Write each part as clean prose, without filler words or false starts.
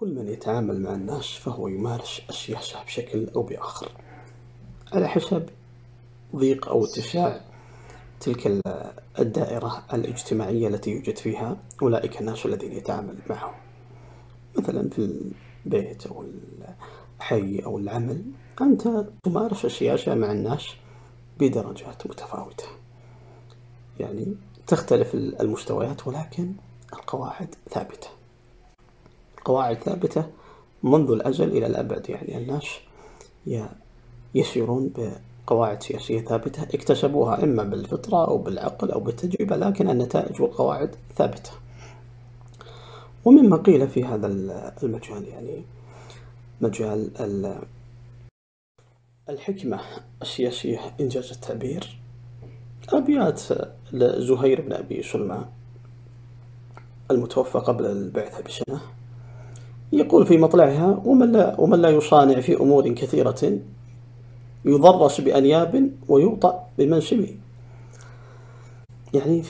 كل من يتعامل مع الناس فهو يمارس السياسة بشكل أو بآخر على حسب ضيق أو اتساع تلك الدائرة الاجتماعية التي يوجد فيها أولئك الناس الذين يتعامل معهم. مثلا في البيت أو الحي أو العمل أنت تمارس السياسة مع الناس بدرجات متفاوتة، يعني تختلف المستويات ولكن القواعد ثابتة. القواعد ثابتة منذ الأزل إلى الأبد، يعني الناس يسيرون بقواعد سياسية ثابتة اكتسبوها إما بالفطرة أو بالعقل أو بالتجربة، لكن النتائج والقواعد ثابتة. ومما قيل في هذا المجال، يعني مجال الحكمة السياسية إنجاز التعبير، أبيات لزهير بن أبي سلمى المتوفى قبل البعثة بسنة، يقول في مطلعها: ومن لا يصانع في أمور كثيرة يضرس بأنياب ويوطأ بمنسم. يعني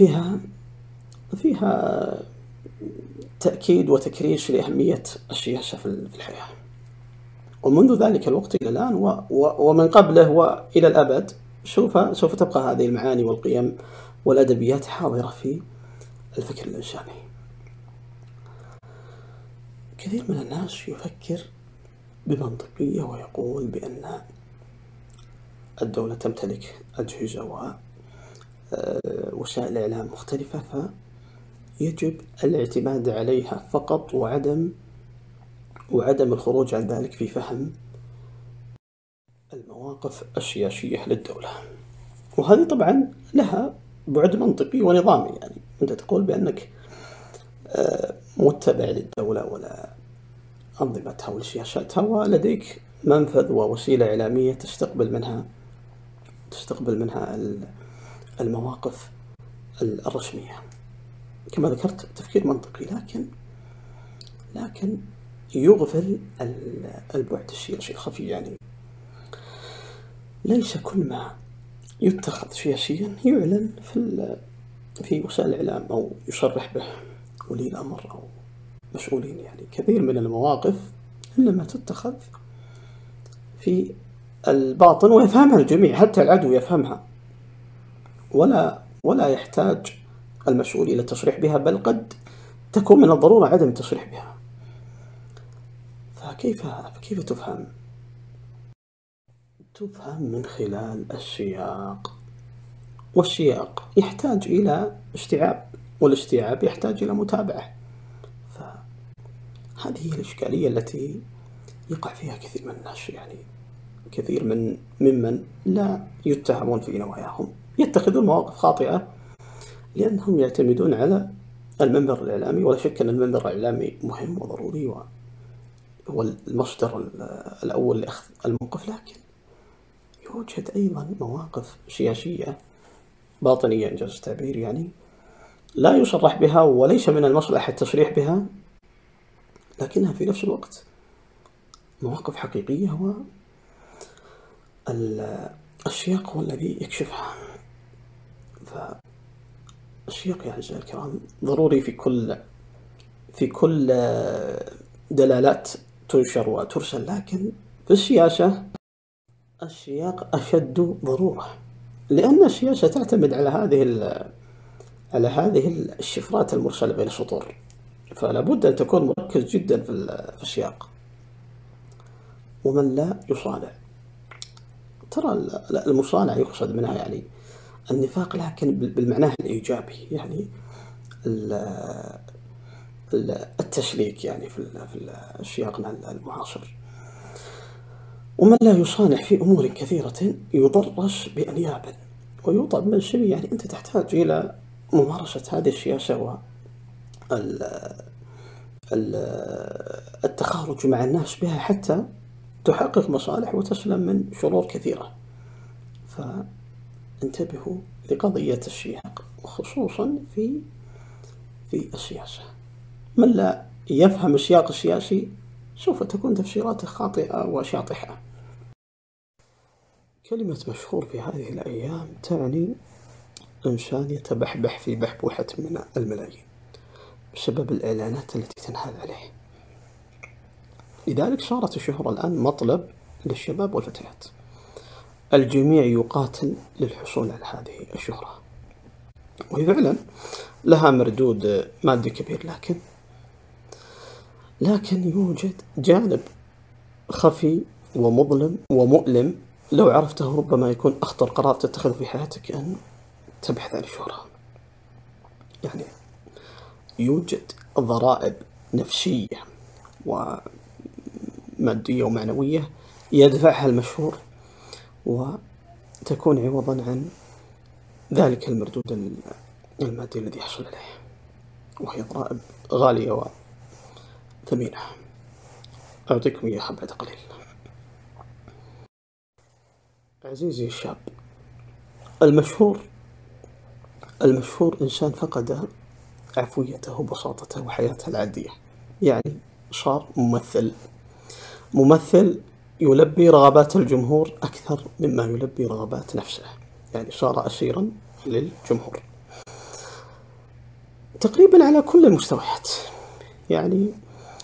فيها تأكيد وتكريس لأهمية السياسة في الحياة، ومنذ ذلك الوقت إلى الآن ومن قبله وإلى الأبد سوف تبقى هذه المعاني والقيم والأدبيات حاضرة في الفكر الإنساني. كثير من الناس يفكر بمنطقية ويقول بأن الدولة تمتلك أجهزة ووسائل إعلام مختلفة فيجب الاعتماد عليها فقط وعدم الخروج عن ذلك في فهم المواقف السياسية للدولة. وهذه طبعا لها بعد منطقي ونظامي، يعني أنت تقول بأنك متبع للدولة ولا أنظمتها ولسياساتها، ولديك منفذ ووسيلة إعلامية تستقبل منها المواقف الرسمية. كما ذكرت تفكير منطقي، لكن يغفل البعد السياسي الخفي. يعني ليس كل ما يتخذ سياسيا يعلن في وسائل الإعلام أو يصرح به ولي الأمر أو مسؤولين. يعني كثير من المواقف إنما تتخذ في الباطن ويفهمها الجميع، حتى العدو يفهمها ولا يحتاج المسؤول إلى التصريح بها، بل قد تكون من الضرورة عدم التصريح بها. فكيف تفهم من خلال السياق، والسياق يحتاج إلى استيعاب، والاستيعاب يحتاج إلى متابعة. فهذه هي الإشكالية التي يقع فيها كثير من الناس. يعني كثير ممن لا يتهمون في نواياهم يتخذون مواقف خاطئة لأنهم يعتمدون على المنبر الإعلامي. ولا شك أن المنبر الإعلامي مهم وضروري وهو المصدر الأول لأخذ الموقف، لكن يوجد أيضا مواقف سياسية باطنية إنجاز التعبير، يعني لا يصرح بها وليس من المصلحة التصريح بها، لكنها في نفس الوقت مواقف حقيقية والسياق هو الذي يكشفها. فالسياق يا أعزائي الكرام ضروري في كل دلالات تنشر وترسل، لكن في السياسة السياق أشد ضرورة، لأن السياسة تعتمد على هذه الشفرات المرسلة بين السطور، فلا بد أن تكون مركز جدا في السياق. ومن لا يصانع، ترى المصانع يقصد منها يعني النفاق، لكن بالمعنى الإيجابي، يعني التسليك يعني في سياقنا المعاصر. ومن لا يصانع في أمور كثيرة يضرس بأنياب ويوطأ بمنسم. يعني أنت تحتاج إلى ممارسة هذه السياسة والتخارج مع الناس بها حتى تحقق مصالح وتسلم من شرور كثيرة. فانتبهوا لقضية السياق، وخصوصا في السياسة. من لا يفهم السياق السياسي سوف تكون تفسيراته خاطئة وشاطحة. كلمة مشهور في هذه الأيام تعني إنسان يتبحبح في بحبوحة من الملايين بسبب الإعلانات التي تنهال عليه. لذلك صارت الشهرة الآن مطلب للشباب والفتيات، الجميع يقاتل للحصول على هذه الشهرة، وهي فعلا لها مردود مادي كبير، لكن يوجد جانب خفي ومظلم ومؤلم لو عرفته ربما يكون أخطر قرار تتخذه في حياتك أن تبحث عن الشهرة. يعني يوجد ضرائب نفسية ومادية ومعنوية يدفعها المشهور وتكون عوضا عن ذلك المردود المادي الذي يحصل عليه، وهي ضرائب غالية وثمينة. أعطيكم إياها بعد قليل. عزيزي الشاب، المشهور إنسان فقد عفويته وبساطته وحياته العادية، يعني صار ممثل يلبي رغبات الجمهور أكثر مما يلبي رغبات نفسه، يعني صار أسيرا للجمهور تقريبا على كل المستويات. يعني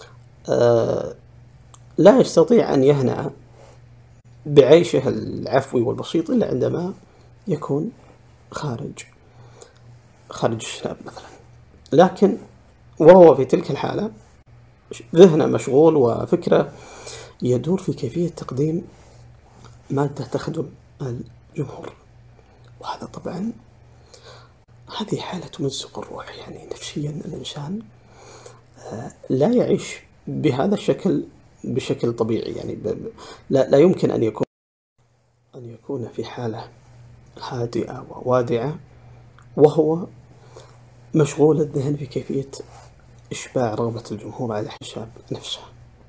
لا يستطيع أن يهنأ بعيشه العفوي والبسيط إلا عندما يكون خارج الشاب مثلا، لكن وهو في تلك الحالة ذهنه مشغول وفكره يدور في كيفية تقديم مادة تخدم الجمهور، وهذا طبعا هذه حالة تمزق الروح. يعني نفسيا الإنسان لا يعيش بهذا الشكل بشكل طبيعي، يعني لا يمكن أن يكون في حالة هادئة ووادعة وهو مشغول الذهن في كيفية إشباع رغبة الجمهور على حساب نفسه.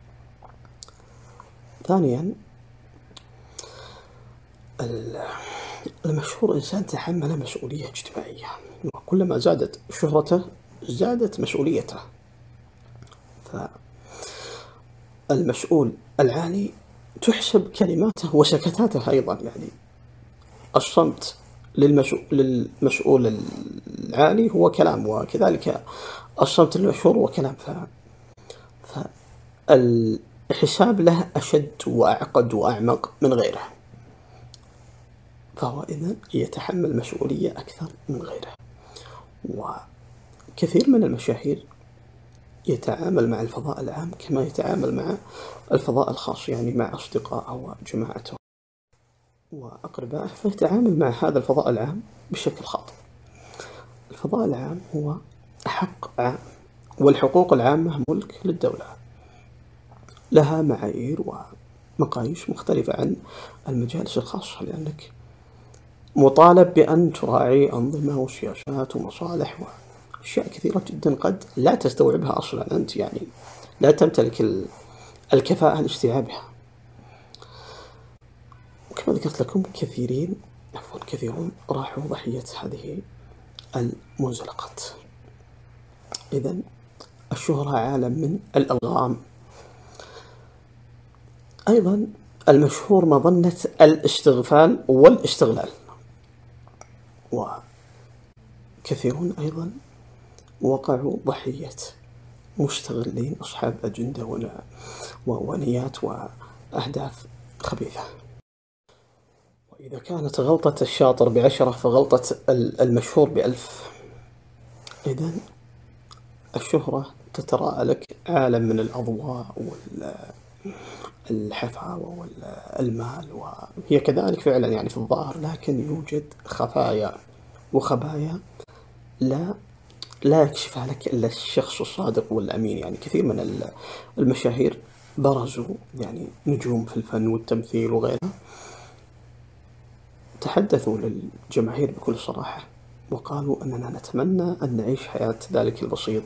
ثانيا، المشهور إنسان تحمل مسؤولية اجتماعية، وكلما زادت شهرته زادت مسؤوليته. فالمسؤول العالي تحسب كلماته وسكتاته أيضا، يعني الصمت للمسؤول العالي هو كلام، وكذلك الصمت للمشهور هو كلام. فالحساب له أشد وأعقد وأعمق من غيره، فهو إذن يتحمل مسؤولية أكثر من غيره. وكثير من المشاهير يتعامل مع الفضاء العام كما يتعامل مع الفضاء الخاص، يعني مع أصدقائه وجماعته وأقربائه، فيتعامل مع هذا الفضاء العام بشكل خاطئ. الفضاء العام هو حق عام، والحقوق العامة ملك للدولة، لها معايير ومقاييس مختلفة عن المجالس الخاصة، لأنك مطالب بأن تراعي أنظمة وسياسات ومصالح وأشياء كثيرة جدا قد لا تستوعبها أصلا أنت، يعني لا تمتلك الكفاءة لاستيعابها. وكما ذكرت لكم كثيرون راحوا ضحية هذه المنزلقات. إذن الشهرة عالم من الألغام. أيضا المشهور مظنة الاستغفال والاستغلال، وكثيرون أيضا وقعوا ضحية مستغلين أصحاب أجندة ونيات وأهداف خبيثة. وإذا كانت غلطة الشاطر ب10 فغلطة المشهور ب1000. إذن الشهرة تتراءى لك عالم من الأضواء والحفاوة والمال، وهي كذلك فعلا يعني في الظاهر، لكن يوجد خفايا وخبايا لا يكشفها لك إلا الشخص الصادق والأمين. يعني كثير من المشاهير برزوا، يعني نجوم في الفن والتمثيل وغيرها، تحدثوا للجماهير بكل صراحة وقالوا أننا نتمنى أن نعيش حياة ذلك البسيط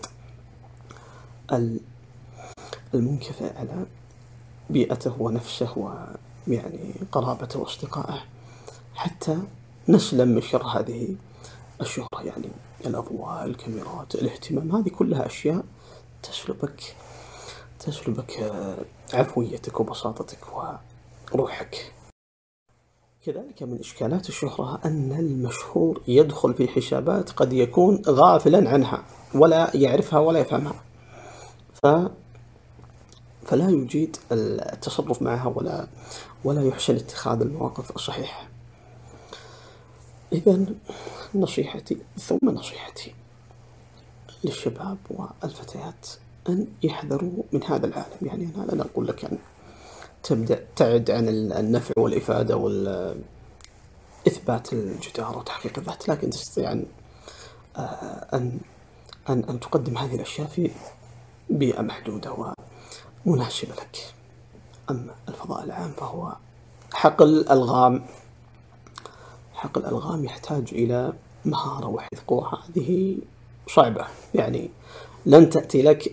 المنكفئ على بيئته ونفسه ويعني قرابته واصدقائه، حتى نسلم من شر هذه الشهرة. يعني الأضواء، الكاميرات، الاهتمام، هذه كلها أشياء تسلبك عفويتك وبساطتك وروحك. كذلك من إشكالات الشهرة أن المشهور يدخل في حسابات قد يكون غافلا عنها ولا يعرفها ولا يفهمها، فلا يجيد التصرف معها ولا يحسن اتخاذ المواقف الصحيحة. إذن نصيحتي ثم نصيحتي للشباب والفتيات أن يحذروا من هذا العالم. يعني أنا لا أقول لك أن تبتعد عن النفع والإفادة والإثبات الجدارة وتحقيق الذات، لكن تستطيع أن تقدم هذه الأشياء في بيئة محدودة ومناسبة لك. أما الفضاء العام فهو حقل الألغام يحتاج إلى مهارة وحذق، وهذه صعبة، يعني لن تأتي لك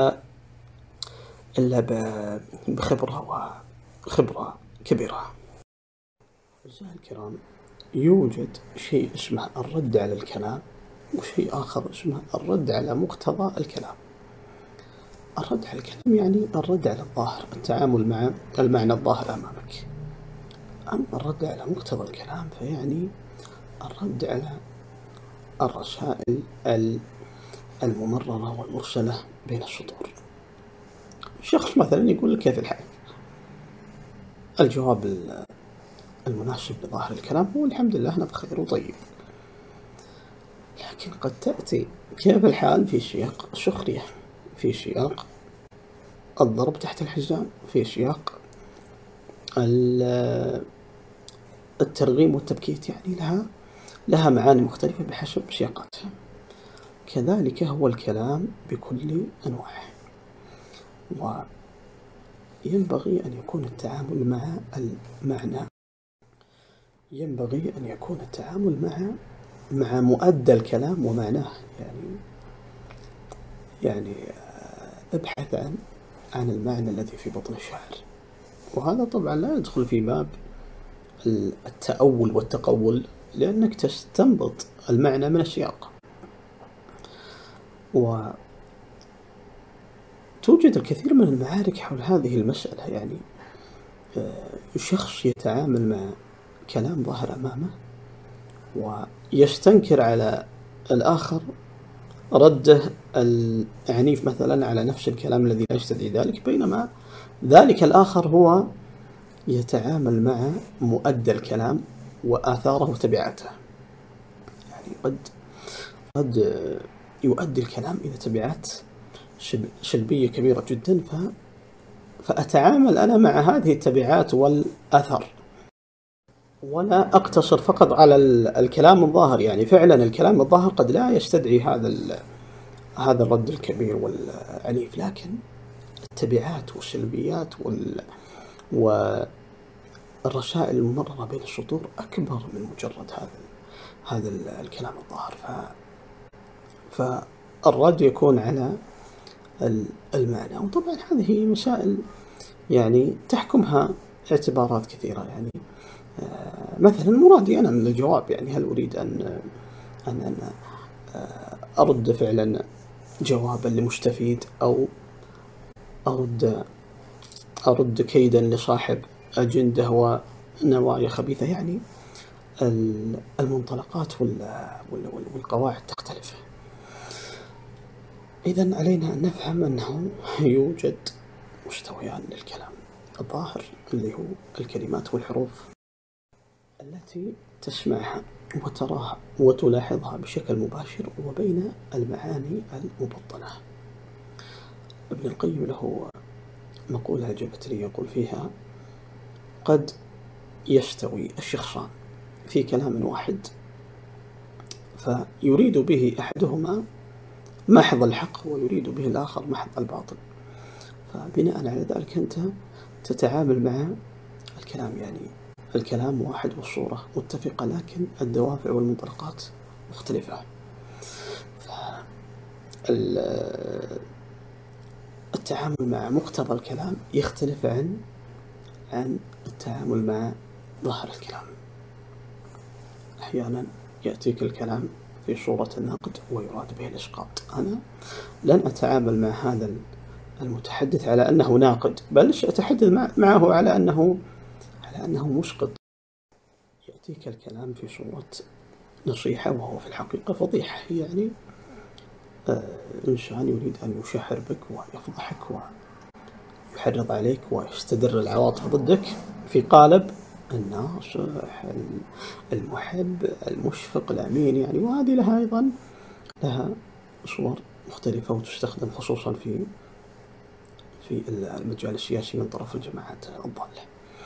إلا بخبرة كبيرة. أعزائي الكرام، يوجد شيء اسمه الرد على الكلام، وشيء آخر اسمه الرد على مقتضى الكلام. الرد على الكلام يعني الرد على الظاهر، التعامل مع المعنى الظاهر أمامك. أما الرد على مقتضى الكلام فيعني الرد على الرسائل الممررة والمرسلة بين السطور. شخص مثلا يقول لك كيف الحال، الجواب المناسب لظاهر الكلام هو الحمد لله أنا بخير وطيب. لكن قد تأتي كيف الحال في سياق السخرية، في سياق الضرب تحت الحزام، في سياق الترغيم والتبكيت، يعني لها معاني مختلفة بحسب سياقاتها. كذلك هو الكلام بكل أنواعه، وينبغي أن يكون التعامل مع المعنى، ينبغي أن يكون التعامل مع مؤدى الكلام ومعناه. يعني ابحث عن المعنى الذي في بطن الشعر، وهذا طبعا لا يدخل في باب التأول والتقول، لأنك تستنبط المعنى من السياق. وتوجد الكثير من المعارك حول هذه المسألة. يعني شخص يتعامل مع كلام ظاهر أمامه ويستنكر على الآخر رده العنيف مثلا على نفس الكلام الذي لا يستدعي ذلك، بينما ذلك الآخر هو يتعامل مع مؤدى الكلام وآثاره وتبعاته. يعني قد يؤدي الكلام إلى تبعات سلبية كبيرة جدا، فأتعامل أنا مع هذه التبعات والأثر، ولا أقتصر فقط على الكلام الظاهر. يعني فعلا الكلام الظاهر قد لا يستدعي هذا الرد الكبير والعنيف، لكن التبعات والسلبيات والرسائل الممررة بين السطور أكبر من مجرد هذا الكلام الظاهر. فالرد يكون على المعنى. وطبعا هذه مسائل يعني تحكمها اعتبارات كثيرة. يعني مثلا مرادي أنا من الجواب، يعني هل أريد أن أرد فعلا جوابا لمستفيد، أو أرد كيدا لصاحب أجندة ونوايا خبيثة. يعني المنطلقات والقواعد تختلف. إذن علينا أن نفهم أنه يوجد مستويان للكلام: الظاهر اللي هو الكلمات والحروف التي تسمعها وتراها وتلاحظها بشكل مباشر، وبين المعاني المبطنة. ابن القيم له مقولة عجبتني، يقول فيها: قد يستوي الشخصان في كلام واحد فيريد به أحدهما محض الحق ويريد به الآخر محض الباطل، فبناء على ذلك أنت تتعامل مع الكلام. يعني الكلام واحد والصورة متفقة، لكن الدوافع والمنطلقات مختلفة. التعامل مع مقتضى الكلام يختلف عن التعامل مع ظاهر الكلام. أحيانا يأتيك الكلام في صورة النقد ويراد به الإسقاط. أنا لن أتعامل مع هذا المتحدث على أنه ناقد، بل سأتحدث معه على أنه مسقط. يأتيك الكلام في صورة نصيحة وهو في الحقيقة فضيحة. يعني إنسان يريد أن يشهر بك ويفضحك يحرض عليك ويستدر العواطف ضدك في قالب الناصح المحب المشفق الأمين يعني. وهذه لها أيضا لها صور مختلفة وتستخدم خصوصا في المجال السياسي من طرف الجماعات الضالة.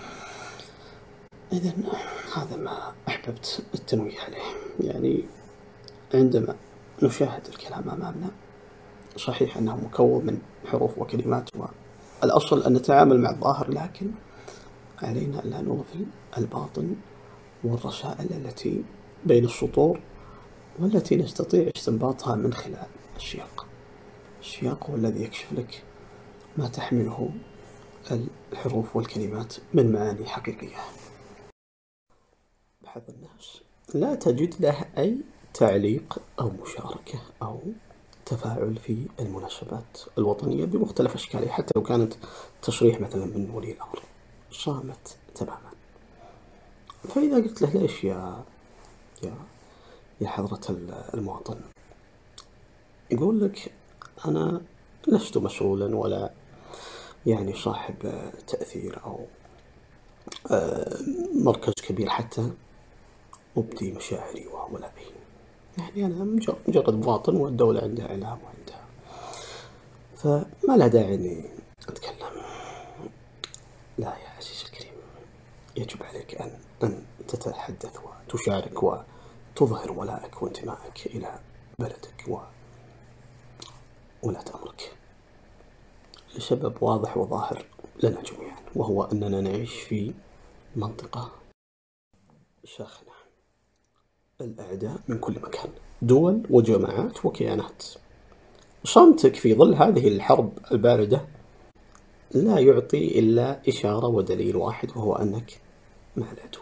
إذن هذا ما أحببت التنويه عليه. يعني عندما نشاهد الكلام أمامنا صحيح أنه مكون من حروف وكلمات والأصل أن نتعامل مع الظاهر، لكن علينا ألا نغفل الباطن والرسائل التي بين السطور والتي نستطيع استنباطها من خلال السياق. السياق هو الذي يكشف لك ما تحمله الحروف والكلمات من معاني حقيقية. بعض الناس لا تجد له أي تعليق أو مشاركة أو تفاعل في المناسبات الوطنية بمختلف أشكالها، حتى لو كانت تصريح مثلا من ولي الأمر، صامت تماما. فإذا قلت له ليش يا حضرة المواطن، يقول لك أنا لست مسؤولا ولا يعني صاحب تأثير أو مركز كبير حتى أبدي مشاعري وولائي. يعني أنا مجرد مواطن والدولة عندها إعلام وعندها، فما لا داعي إني أتكلم. لا يا عزيزي الكريم، يجب عليك أن تتحدث وتشارك وتظهر ولائك وانتمائك إلى بلدك وولاة أمرك لسبب واضح وظاهر لنا جميعا، وهو أننا نعيش في منطقة ساخنة. الأعداء من كل مكان، دول وجماعات وكيانات. صمتك في ظل هذه الحرب الباردة لا يعطي إلا إشارة ودليل واحد، وهو أنك مع العدو.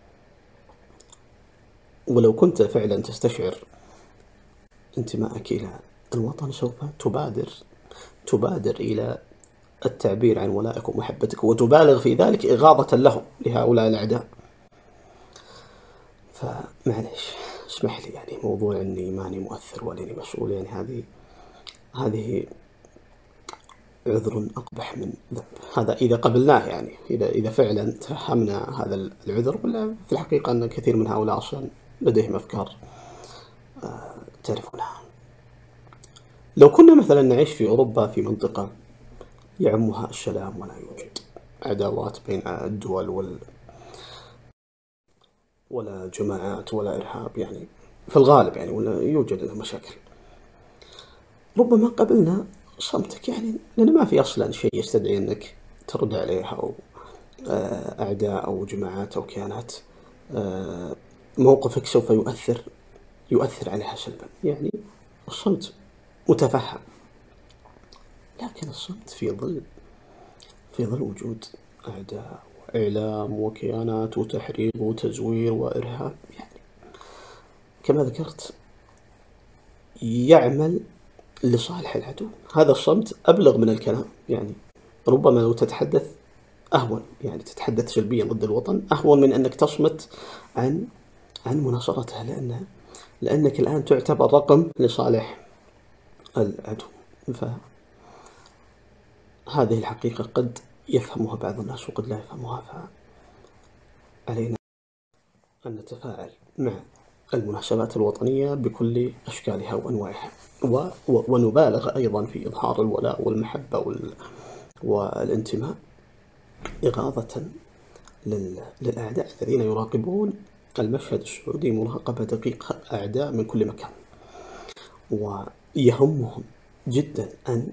ولو كنت فعلا تستشعر انتمائك إلى الوطن سوف تبادر إلى التعبير عن ولائك ومحبتك، وتبالغ في ذلك إغاظة لهم لهؤلاء الأعداء. فمعليش اسمح لي، يعني موضوع أني ماني مؤثر ولا مسؤول، يعني هذه عذر أقبح من ذنب. هذا إذا قبلناه، يعني إذا فعلا تفهمنا هذا العذر، ولا في الحقيقة أن كثير من هؤلاء أصلا لديهم أفكار تعرفونها. لو كنا مثلا نعيش في أوروبا في منطقة يعمها السلام ولا يوجد عداوات بين الدول ولا جماعات ولا إرهاب، يعني في الغالب يعني، ولا يوجد مشاكل، ربما قبلنا صمتك، يعني لأن ما في أصلا شيء يستدعي أنك ترد عليها أو أعداء أو جماعات أو كيانات موقفك سوف يؤثر عليها سلبا. يعني الصمت متفهم، لكن الصمت في ظل وجود أعداء وإعلام وكيانات وتحريض وتزوير وإرهاب، يعني كما ذكرت يعمل لصالح العدو. هذا الصمت أبلغ من الكلام، يعني ربما لو تتحدث أهون، يعني تتحدث سلبيا ضد الوطن أهون من أنك تصمت عن مناصرتها، لأنك الآن تعتبر رقم لصالح العدو. فهذه الحقيقة قد يفهمها بعض الناس وقد لا يفهمها، فعلينا أن نتفاعل مع المناسبات الوطنية بكل أشكالها وأنواعها، ونبالغ أيضا في إظهار الولاء والمحبة والانتماء إغاظة للأعداء الذين يراقبون المشهد السعودي مراقبة دقيقة. أعداء من كل مكان، ويهمهم جدا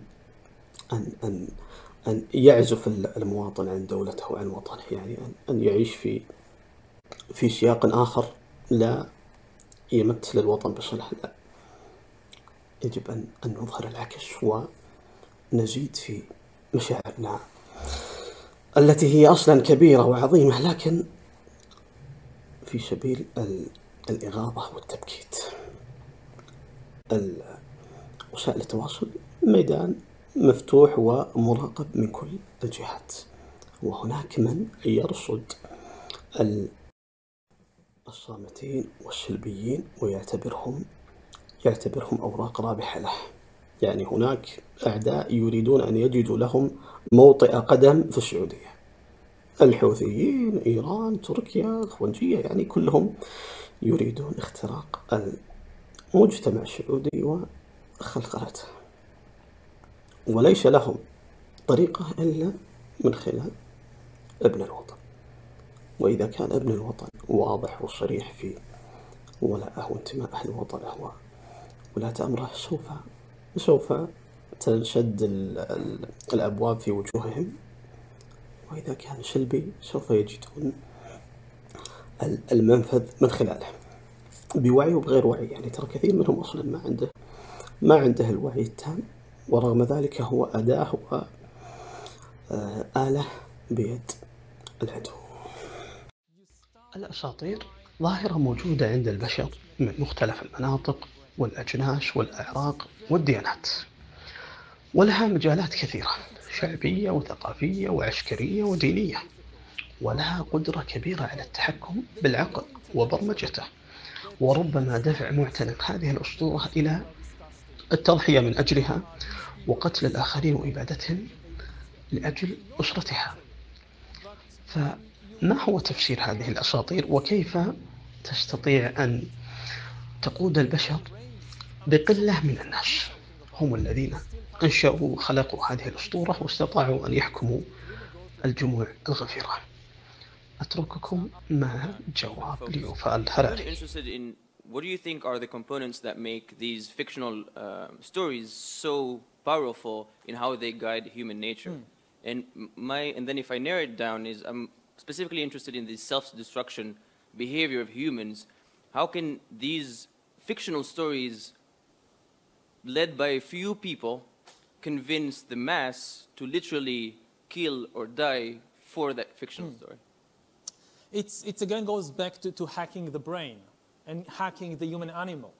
أن يعزف المواطن عن دولته وعن وطنه، يعني أن يعيش في سياق آخر لا يمثل الوطن بصلة. لا، يجب أن نظهر العكس ونزيد في مشاعرنا التي هي أصلا كبيرة وعظيمة، لكن في سبيل الإغاظة والتبكيت. وسائل التواصل ميدان مفتوح ومراقب من كل الجهات، وهناك من يرصد الصامتين والسلبيين ويعتبرهم أوراق رابحة له. يعني هناك أعداء يريدون أن يجدوا لهم موطئ قدم في السعودية، الحوثيين، إيران، تركيا، الخونجية، يعني كلهم يريدون اختراق المجتمع السعودي وخلخلته، وليس لهم طريقة إلا من خلال ابن الوطن. وإذا كان ابن الوطن واضح وصريح في ولاءه وانتمائه لوطنه ولاة أمره، سوف تنشد الأبواب في وجوههم، وإذا كان سلبي سوف يجدون المنفذ من خلاله بوعي وبغير وعي. يعني ترى كثير منهم أصلا ما عنده الوعي التام، ورغم ذلك هو أداة وآلة بيد العدو. الأساطير ظاهرة موجودة عند البشر من مختلف المناطق والأجناس والأعراق والديانات، ولها مجالات كثيرة، شعبية وثقافية وعسكرية ودينية، ولها قدرة كبيرة على التحكم بالعقل وبرمجته، وربما دفع معتنق هذه الأسطورة إلى التضحية من أجلها وقتل الآخرين وإبادتهم لأجل أسرتها. فما هو تفسير هذه الأساطير، وكيف تستطيع أن تقود البشر بقلة من الناس هم الذين أنشأوا وخلقوا هذه الأسطورة واستطاعوا أن يحكموا الجموع الغفيرة؟ أترككم مع جواب ليوفال الهراري. What do you think are the components that make these fictional stories so powerful in how they guide human nature? And then if I narrow it down, I'm specifically interested in the self-destruction behavior of humans. How can these fictional stories led by a few people convince the mass to literally kill or die for that fictional story? It again goes back to hacking the brain and hacking the human animal.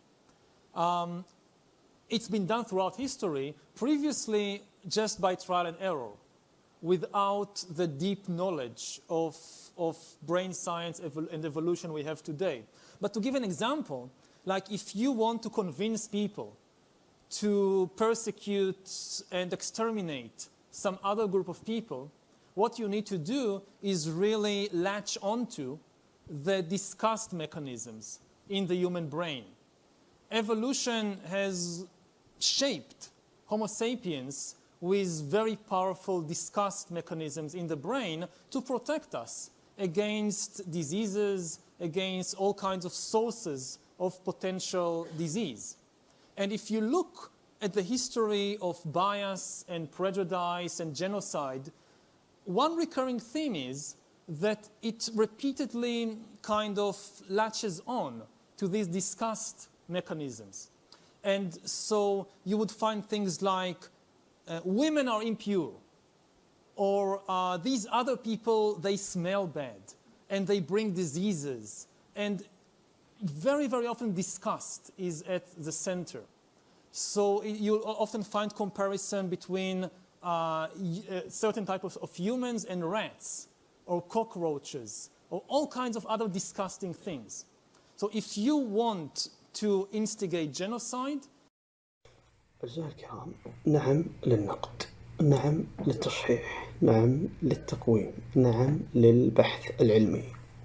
It's been done throughout history, previously just by trial and error, without the deep knowledge of brain science and evolution we have today. But to give an example, like if you want to convince people to persecute and exterminate some other group of people, what you need to do is really latch onto the disgust mechanisms in the human brain. Evolution has shaped Homo sapiens with very powerful disgust mechanisms in the brain to protect us against diseases, against all kinds of sources of potential disease. And if you look at the history of bias and prejudice and genocide, one recurring theme is that it repeatedly kind of latches on to these disgust mechanisms. And so you would find things like women are impure, or these other people, they smell bad, and they bring diseases. And very, very often disgust is at the center. So you'll often find comparison between certain types of humans and rats, or cockroaches, or all kinds of other disgusting things. So if you want to instigate genocide. أعزائي الكرام، نعم للنقد، نعم للتصحيح، نعم للتقويم، نعم للبحث العلمي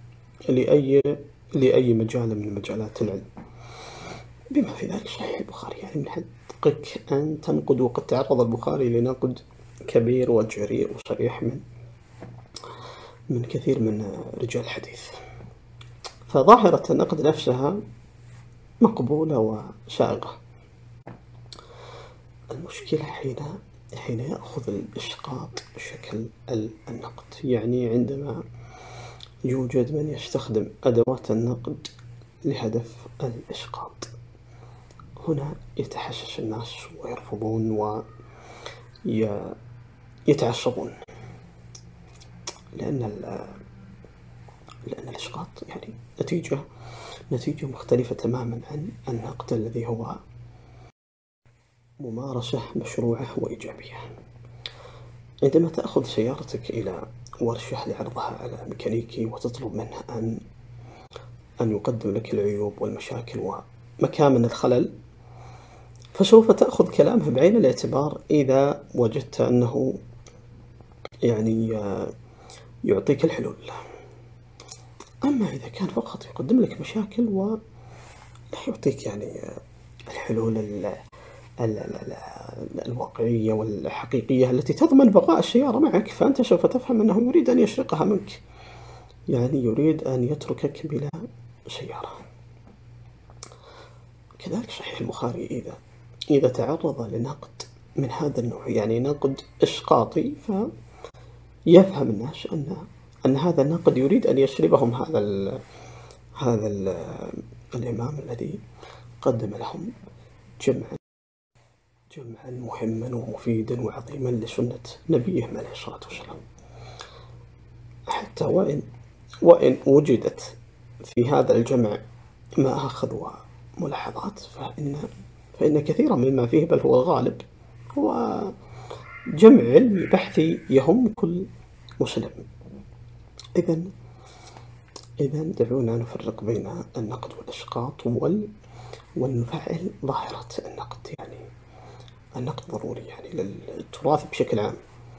لأي مجال من مجالات العلم، بما في ذلك صحيح البخاري. يعني من حقك أن تنقد، وقد تعرض البخاري لنقد كبير وجريء وصريح من كثير من رجال الحديث. فظاهرة النقد نفسها مقبولة وسائغة. المشكلة حين يأخذ الإسقاط شكل النقد، يعني عندما يوجد من يستخدم أدوات النقد لهدف الإسقاط، هنا يتحسس الناس ويرفضون ويتعصبون، لأن الإسقاط يعني نتيجة مختلفة تماما عن النقد الذي هو ممارسة مشروعة وإيجابية. عندما تأخذ سيارتك إلى ورشة لعرضها على ميكانيكي وتطلب منه أن يقدم لك العيوب والمشاكل ومكامن الخلل، فسوف تأخذ كلامها بعين الاعتبار إذا وجدت أنه يعني يعطيك الحلول. أما إذا كان فقط يقدم لك مشاكل ولا يعطيك يعني الحلول الواقعية والحقيقية التي تضمن بقاء السيارة معك، فأنت سوف تفهم أنه يريد أن يسرقها منك، يعني يريد أن يتركك بلا سيارة. كذلك صحيح البخاري إذا تعرض لنقد من هذا النوع، يعني نقد إسقاطي، فيفهم الناس أن هذا النقد يريد أن يسلبهم هذا الإمام الذي قدم لهم جمعا مهما ومفيدا وعظيما لسنة نبيهم عليه الصلاة والسلام. حتى وإن وجدت في هذا الجمع مآخذ وملاحظات، فإن كثيرا مما فيه، بل هو الغالب، هو جمع علمي بحثي يهم كل مسلم. إذن دعونا نفرق بين النقد والإسقاط ونفعل ظاهرة النقد. يعني النقد ضروري يعني للتراث بشكل عام،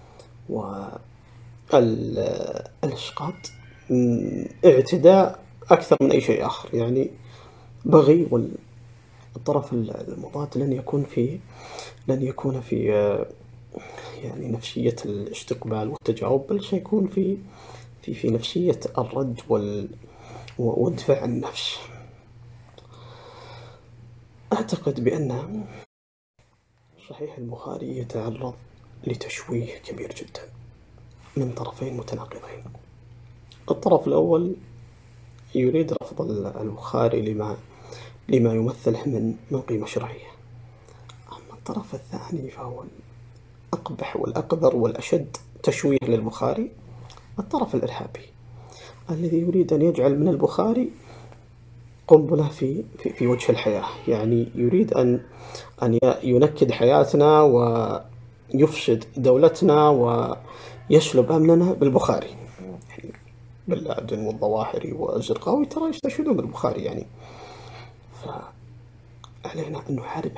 والإسقاط اعتداء أكثر من أي شيء آخر، يعني بغي، والطرف المضاد لن يكون في يعني نفسية الاستقبال والتجاوب، بل سيكون في نفسية الرد والدفاع عن النفس. أعتقد بأن صحيح البخاري يتعرض لتشويه كبير جدا من طرفين متناقضين. الطرف الأول يريد رفض البخاري لما يمثله من قيمة شرعية. أما الطرف الثاني فهو الأقبح والأقذر والأشد تشويه للبخاري، الطرف الإرهابي الذي يريد أن يجعل من البخاري قنبلة في وجه الحياة، يعني يريد أن ينكد حياتنا ويفسد دولتنا ويسلب أمننا بالبخاري. يعني بن لادن والظواهري والزرقاوي ترى يستشهدون بالبخاري، يعني فعلينا أن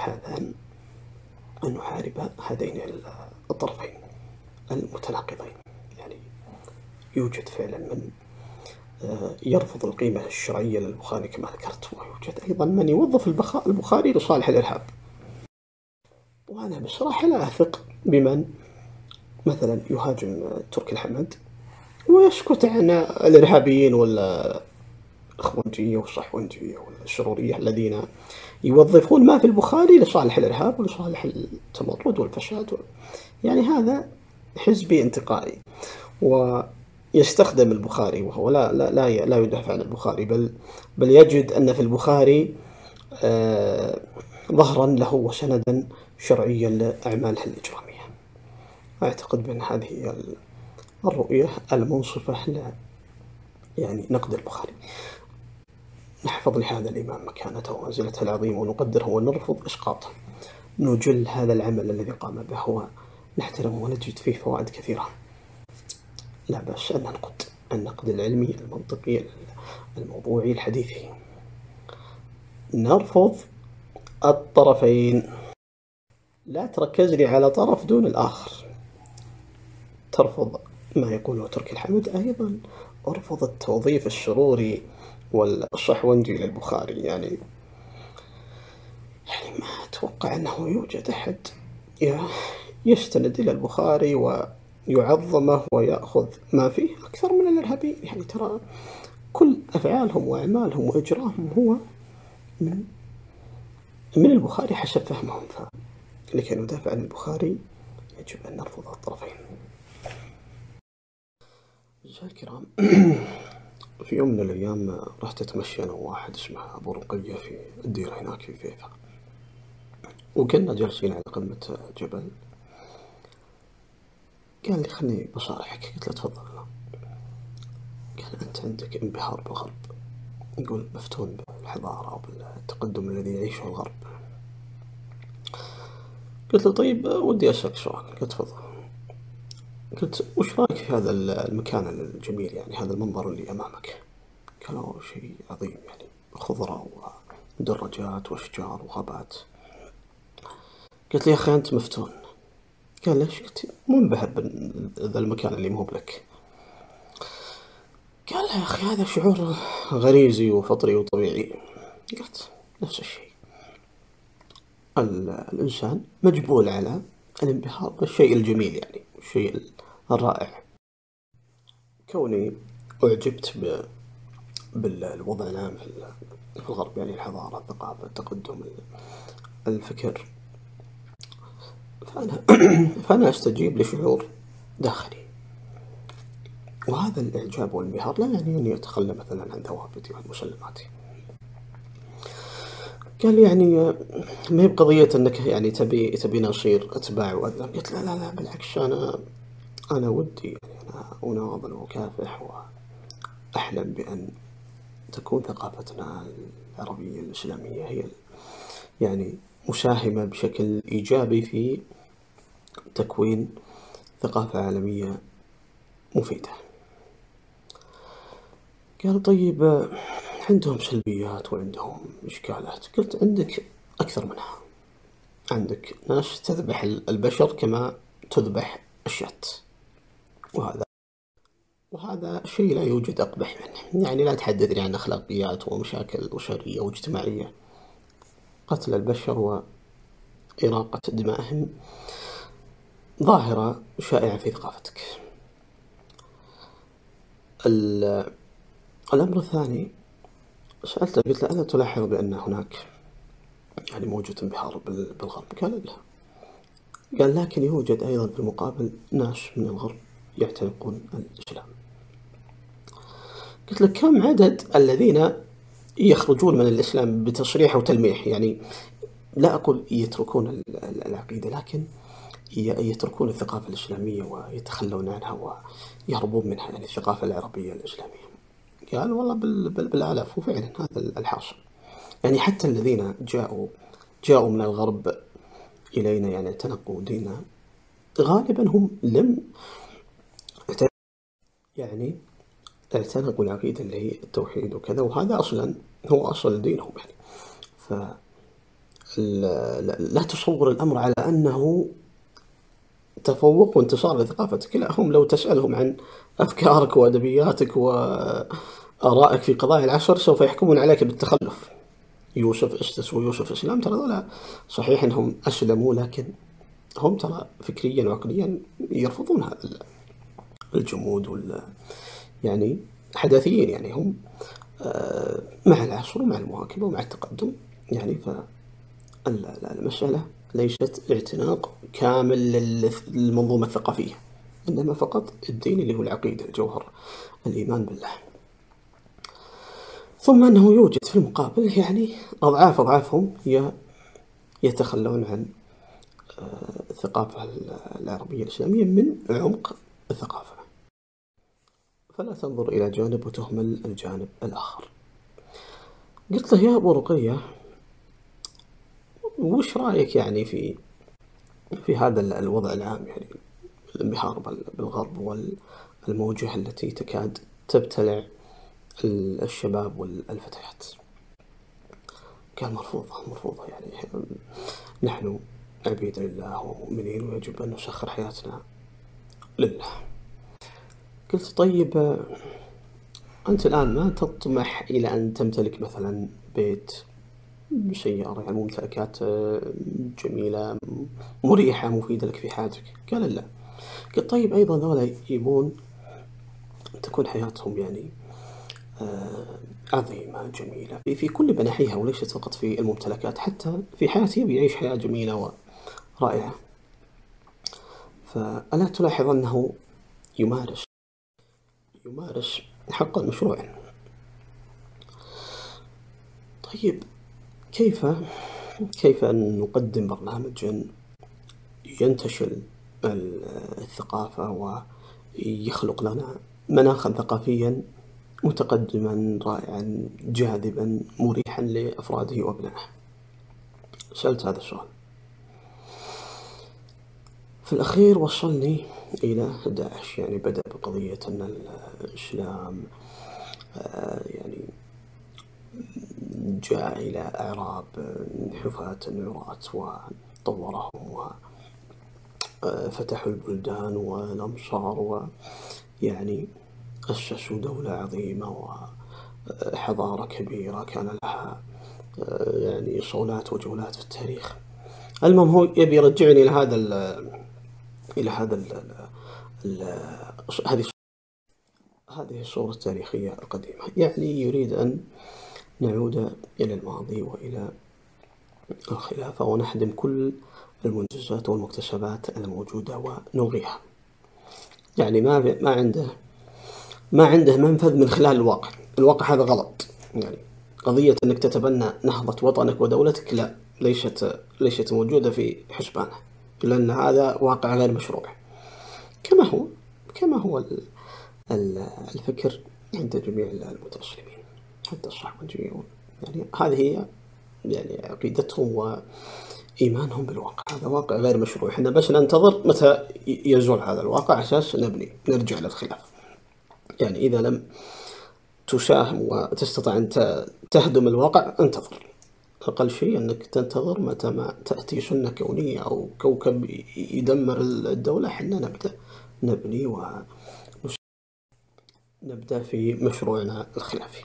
نحارب هذين الطرفين المتناقضين. يعني يوجد فعلا من يرفض القيمة الشرعية للبخاري كما ذكرت، ويوجد أيضا من يوظف البخاري لصالح الإرهاب. وأنا بصراحة لا أثق بمن مثلا يهاجم تركي الحمد ويسكت عن الإرهابيين ولا الإخوانجية والصحوانجية ولا الشرورية الذين يوظفون ما في البخاري لصالح الإرهاب ولصالح التمرد والفساد. يعني هذا حزبي انتقائي ويستخدم البخاري، وهو لا يدافع عن البخاري، بل يجد أن في البخاري ظهرا له وسندا شرعيا لأعماله الإجرامية. أعتقد بأن هذه الرؤية المنصفة يعني نقد البخاري. نحفظ لهذا الإمام مكانته ومنزلته العظيمة، ونقدره ونرفض إسقاطه، نجل هذا العمل الذي قام به ونحترمه ونجد فيه فوائد كثيرة. لا بأس أن ننقد النقد العلمي المنطقي الموضوعي الحديثي. نرفض الطرفين، لا تركز لي على طرف دون الآخر. ترفض ما يقوله تركي الحمد، أيضا أرفض التوظيف الشروري والصحوندي للبخاري. يعني ما أتوقع أنه يوجد أحد يستند إلى البخاري ويعظمه ويأخذ ما فيه أكثر من الإرهابيين. يعني ترى كل أفعالهم وأعمالهم وإجراهم هو من البخاري حسب فهمهم. فلكي ندافع عن البخاري يجب أن نرفض الطرفين. رجال الكرام، في يوم من الأيام رحت أتمشى أنا وواحد اسمه أبو رقية في الديرة هناك في فيفا، وكنا جالسين على قمة جبل. قال لي خلني بصارحك. قلت له تفضل. قال أنت عندك انبهار بالغرب، يقول مفتون بالحضارة وبالتقدم الذي يعيشه الغرب. قلت له طيب ودي أسألك سؤال. قلت تفضل. قلت وش رأيك في هذا المكان الجميل، يعني هذا المنظر اللي أمامك؟ قالوا شيء عظيم، يعني خضرة ودراجات وأشجار وغابات. قلت له يا أخي أنت مفتون. قال ليش؟ قلت منبهر بذا المكان اللي مو بلك. قال له يا أخي هذا شعور غريزي وفطري وطبيعي. قلت نفس الشيء، الإنسان مجبول على الانبهار بالشيء الجميل، يعني الشيء الرائع. كوني أعجبت بالوضع العام في الغرب، يعني الحضارة، الثقافة، التقدم، الفكر، فأنا أستجيب لشعور داخلي، وهذا الإعجاب والانبهار لا يعني أني أتخلى مثلا عن ثوابتي وعن مسلماتي. قال لي يعني ما هي بقضية أنك يعني تبي نصير أتباع وأذنب. قلت لا لا لا، بالعكس، أنا ودي، يعني أنا أناضل وأكافح وأحلم بأن تكون ثقافتنا العربية الإسلامية هي يعني مساهمة بشكل إيجابي في تكوين ثقافة عالمية مفيدة. قال طيب عندهم سلبيات وعندهم إشكالات. قلت عندك أكثر منها، عندك ناس تذبح البشر كما تذبح الشاة، وهذا شيء لا يوجد أقبح منه. يعني لا تحدثني عن أخلاقيات ومشاكل أسرية واجتماعية. قتل البشر وإراقة دمائهم ظاهرة شائعة في ثقافتك. الأمر الثاني، سألته قلت له ألا تلاحظ بأن هناك يعني موجود انبهار بالغرب؟ قال لا. قال لكن يوجد أيضا في المقابل ناس من الغرب يعتنقون الإسلام. قلت له كم عدد الذين يخرجون من الإسلام بتصريح وتلميح؟ يعني لا أقول يتركون العقيدة، لكن يتركون الثقافة الإسلامية ويتخلون عنها ويهربون منها، يعني الثقافة العربية الإسلامية. قال والله بالآلاف، وفعلا هذا الحاصل. يعني حتى الذين جاءوا من الغرب إلينا، يعني اعتنقوا ديننا، غالبا هم لم يعني اعتنقوا العقيدة اللي هي التوحيد وكذا، وهذا أصلا هو أصل دينهم. يعني لا تصور الأمر على أنه تفوق وانتصار لثقافتك. لا، هم لو تسألهم عن أفكارك وأدبياتك وآرائك في قضايا العصر سوف يحكمون عليك بالتخلف. يوسف أسدس ويوسف إسلام، ترى ذولا صحيح أنهم أسلموا، لكن هم ترى فكريا وعقليا يرفضون هذا الجمود يعني حداثيين. يعني هم مع العصر ومع المواكبة ومع التقدم. يعني فالمسألة ليست اعتناق كامل للمنظومة الثقافية، إنما فقط الدين اللي هو العقيدة، الجوهر، الإيمان بالله. ثم أنه يوجد في المقابل يعني أضعافهم يتخلون عن الثقافة العربية الإسلامية من عمق الثقافة، فلا تنظر إلى جانب وتهمل الجانب الآخر. قلت له يا أبو رقية، وش رأيك يعني في هذا الوضع العام، يعني الانبهار بالغرب والموجة التي تكاد تبتلع الشباب والفتيات؟ قال مرفوضة، يعني نحن عبيد لله ومؤمنين ويجب أن نسخر حياتنا لله. قلت طيب أنت الآن ما تطمح إلى أن تمتلك مثلا بيت بسيارة، يعني ممتلكات جميلة مريحة مفيدة لك في حياتك؟ قال لا. قلت طيب أيضا ذولا يبون تكون حياتهم يعني عظيمة جميلة في كل بناحيها، وليست فقط في الممتلكات، حتى في حياته يبي يعيش حياة جميلة ورائعة. فألا تلاحظ أنه يمارس حقا مشروعا؟ طيب كيف أن نقدم برنامجا ينتشل الثقافة ويخلق لنا مناخا ثقافيا متقدما رائعا جاذبا مريحا لأفراده وأبنائه؟ سألت هذا السؤال. في الأخير وصلني إلى داعش. يعني بدأ بقضية أن الإسلام يعني جاء إلى أعراب حفاة عراة طورهم وفتحوا البلدان والأمصار، ويعني أسسوا دولة عظيمة وحضارة كبيرة كان لها يعني صولات وجولات في التاريخ. المهم هو يبي يرجعني إلى هذا هذه الصورة التاريخية القديمة. يعني يريد أن نعود إلى الماضي وإلى الخلافة ونهدم كل المنجزات والمكتسبات الموجودة ونلغيها. يعني ما عنده منفذ من خلال الواقع هذا غلط. يعني قضية أنك تتبنى نهضة وطنك ودولتك لا، ليست موجودة في حسبانه، لأن هذا واقع غير مشروع، كما هو الفكر عند جميع المتأسلمين حتى الصحوجيون. يعني هذه هي يعني عقيدتهم وإيمانهم بالواقع. هذا واقع غير مشروع، احنا بس ننتظر متى يزول هذا الواقع أساس نرجع للخلافة. يعني إذا لم تساهم وتستطيع أن تهدم الواقع انتظر، أقل شيء أنك تنتظر متى ما تأتي سنة كونية أو كوكب يدمر الدولة، حنا نبني ونبدأ في مشروعنا الخلافي.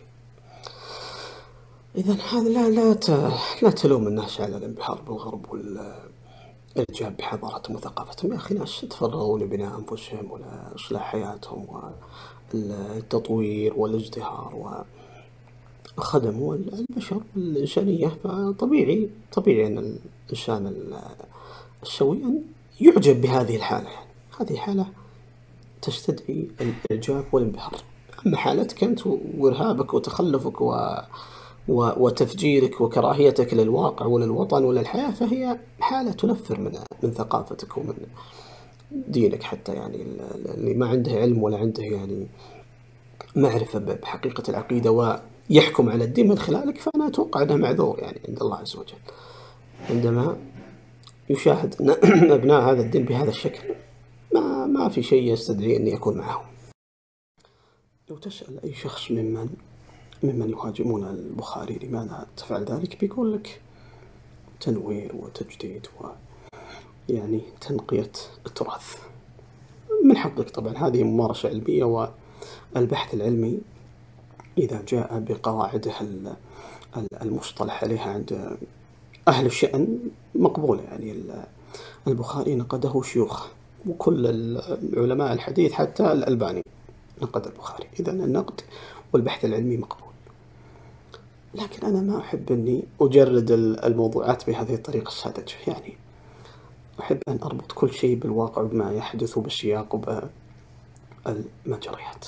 إذا هذا لا تلوم الناس على الانبهار بالغرب والإعجاب بحضارتهم وثقافتهم. يا أخي ناس تفرغوا لبناء أنفسهم وإصلاح حياتهم والتطوير والازدهار وخدموا البشر والإنسانية. فطبيعي أن الإنسان السوي أن يعجب بهذه الحالة. يعني هذه حالة تستدعي الإعجاب والانبهار. أما حالتك أنت وإرهابك وتخلفك وتفجيرك وكراهيتك للواقع وللوطن وللحياة فهي حالة تنفر من ثقافتك ومن دينك حتى. يعني اللي ما عنده علم ولا عنده يعني معرفة بحقيقة العقيدة ويحكم على الدين من خلالك، فأنا أتوقع أنه معذور يعني عند الله عز وجل عندما يشاهد أن أبناء هذا الدين بهذا الشكل. ما في شيء يستدعي أن يكون معهم. لو تسأل أي شخص ممن يهاجمون البخاري لماذا تفعل ذلك، بيقول لك تنوير وتجديد ويعني تنقية التراث. من حقك طبعا، هذه ممارسة علمية، والبحث العلمي إذا جاء بقواعده المصطلح عليها عند أهل الشأن مقبولة. يعني البخاري نقده شيوخه وكل العلماء الحديث حتى الألباني نقد البخاري. إذا النقد والبحث العلمي مقبول. لكن أنا ما أحب أني أجرد الموضوعات بهذه الطريقة الساذجة. يعني أحب أن أربط كل شيء بالواقع وبما يحدث بالسياق وبالمجريات.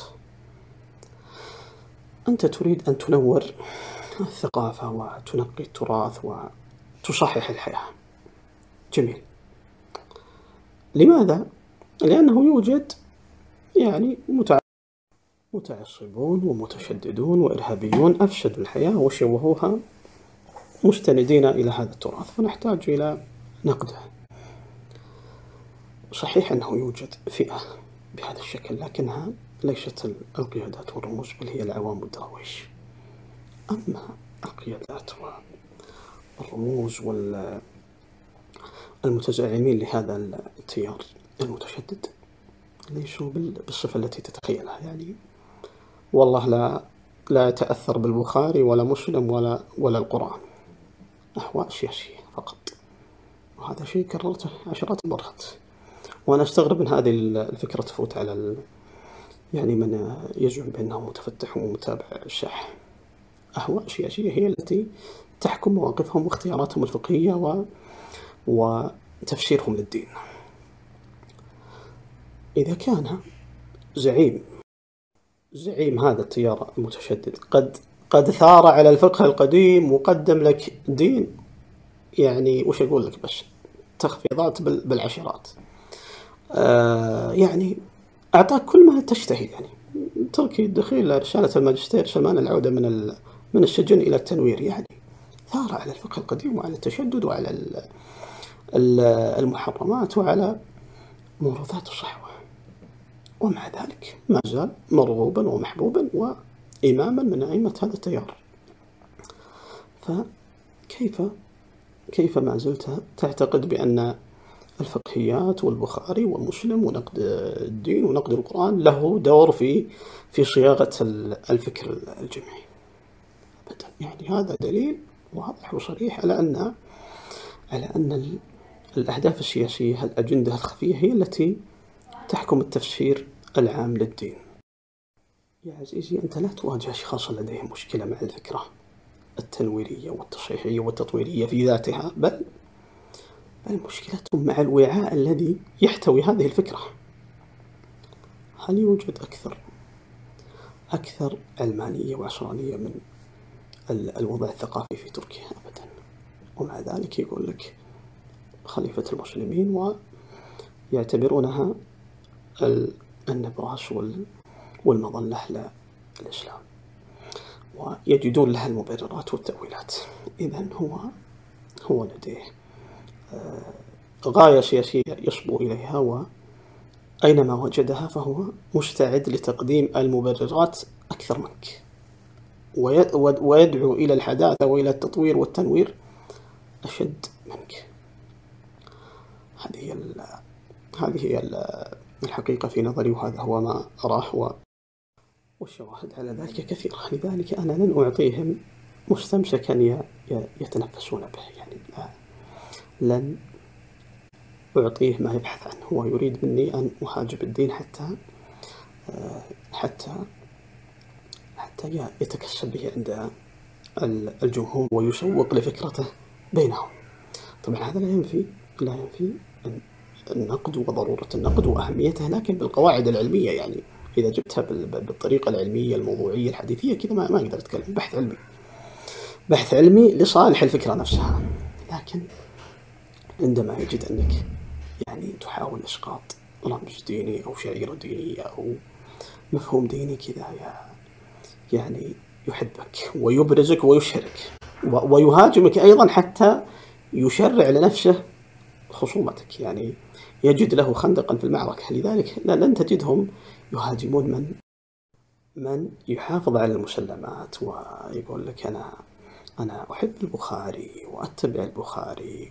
أنت تريد أن تنور الثقافة وتنقي التراث وتصحح الحياة. جميل. لماذا؟ لأنه يوجد يعني متعصبون ومتشددون وإرهابيون أفسدوا الحياة وشوهوها مستندين إلى هذا التراث، فنحتاج إلى نقده. صحيح أنه يوجد فئة بهذا الشكل، لكنها ليست القيادات والرموز، بل هي العوام والدراويش. أما القيادات والرموز والمتزعمين لهذا التيار المتشدد ليسوا بالصفة التي تتخيلها. يعني والله لا يتأثر بالبخاري ولا مسلم ولا القرآن، أهواء سياسية فقط. وهذا شيء كررته عشرات المرات، وأنا أستغرب من هذه الفكرة تفوت على يعني من يزعم بأنه متفتح ومتابع الساحة. أهواء سياسية هي التي تحكم مواقفهم واختياراتهم الفقهية وتفسيرهم للدين. إذا كان زعيم هذا التيار المتشدد قد ثار على الفقه القديم وقدم لك دين، يعني وش أقول لك، بس تخفيضات بالعشرات، يعني أعطاك كل ما تشتهي. يعني تركي الدخيل رسالة الماجستير سلمان العودة من السجن إلى التنوير، يعني ثار على الفقه القديم وعلى التشدد وعلى المحرمات وعلى موروثات الصحوة، ومع ذلك ما زال مرغوبا ومحبوبا وإماما من أئمة هذا التيار. فكيف كيف ما زلت تعتقد بأن الفقهيات والبخاري ومسلم ونقد الدين ونقد القرآن له دور في صياغة الفكر الجمعي؟ أبدا. يعني هذا دليل واضح وصريح على أن الأهداف السياسية، الأجندة الخفية، هي التي تحكم التفسير العام للدين. يا عزيزي، أنت لا تواجه أشخاصا لديهم مشكلة مع الفكرة التنويرية والتصحيحية والتطويرية في ذاتها، بل مشكلتهم مع الوعاء الذي يحتوي هذه الفكرة. هل يوجد أكثر علمانية وعصرانية من الوضع الثقافي في تركيا؟ أبدا. ومع ذلك يقول لك خليفة المسلمين ويعتبرونها النبراس والمظلة للإسلام، ويجدون لها المبررات والتأويلات. إذن هو لديه غاية سياسية يصبو إليها، وأينما وجدها فهو مستعد لتقديم المبررات أكثر منك، ويدعو إلى الحداثة وإلى التطوير والتنوير أشد منك. هذه هي الحقيقة في نظري، وهذا هو ما أراه، والشواهد على ذلك كثيرة. لذلك أنا لن أعطيهم مستمسكا يتنفسون به، يعني لن أعطيه ما يبحث عنه. هو يريد مني أن أحاجب الدين حتى يتكسب به عند الجمهور ويسوق لفكرته بينهم. طبعا هذا لا ينفي النقد وضرورة النقد وأهميته، لكن بالقواعد العلمية. يعني إذا جبتها بالطريقة العلمية الموضوعية الحديثية كذا ما أقدر أتكلم. بحث علمي لصالح الفكرة نفسها. لكن عندما يجد أنك يعني تحاول إسقاط رمز ديني أو شعيرة دينية أو مفهوم ديني كذا، يعني يحبك ويبرزك ويشهرك ويهاجمك أيضا حتى يشرع لنفسه خصومتك، يعني يجد له خندقا في المعركة. لذلك لن تجدهم يهاجمون من يحافظ على المسلمات ويقول لك أنا أحب البخاري وأتبع البخاري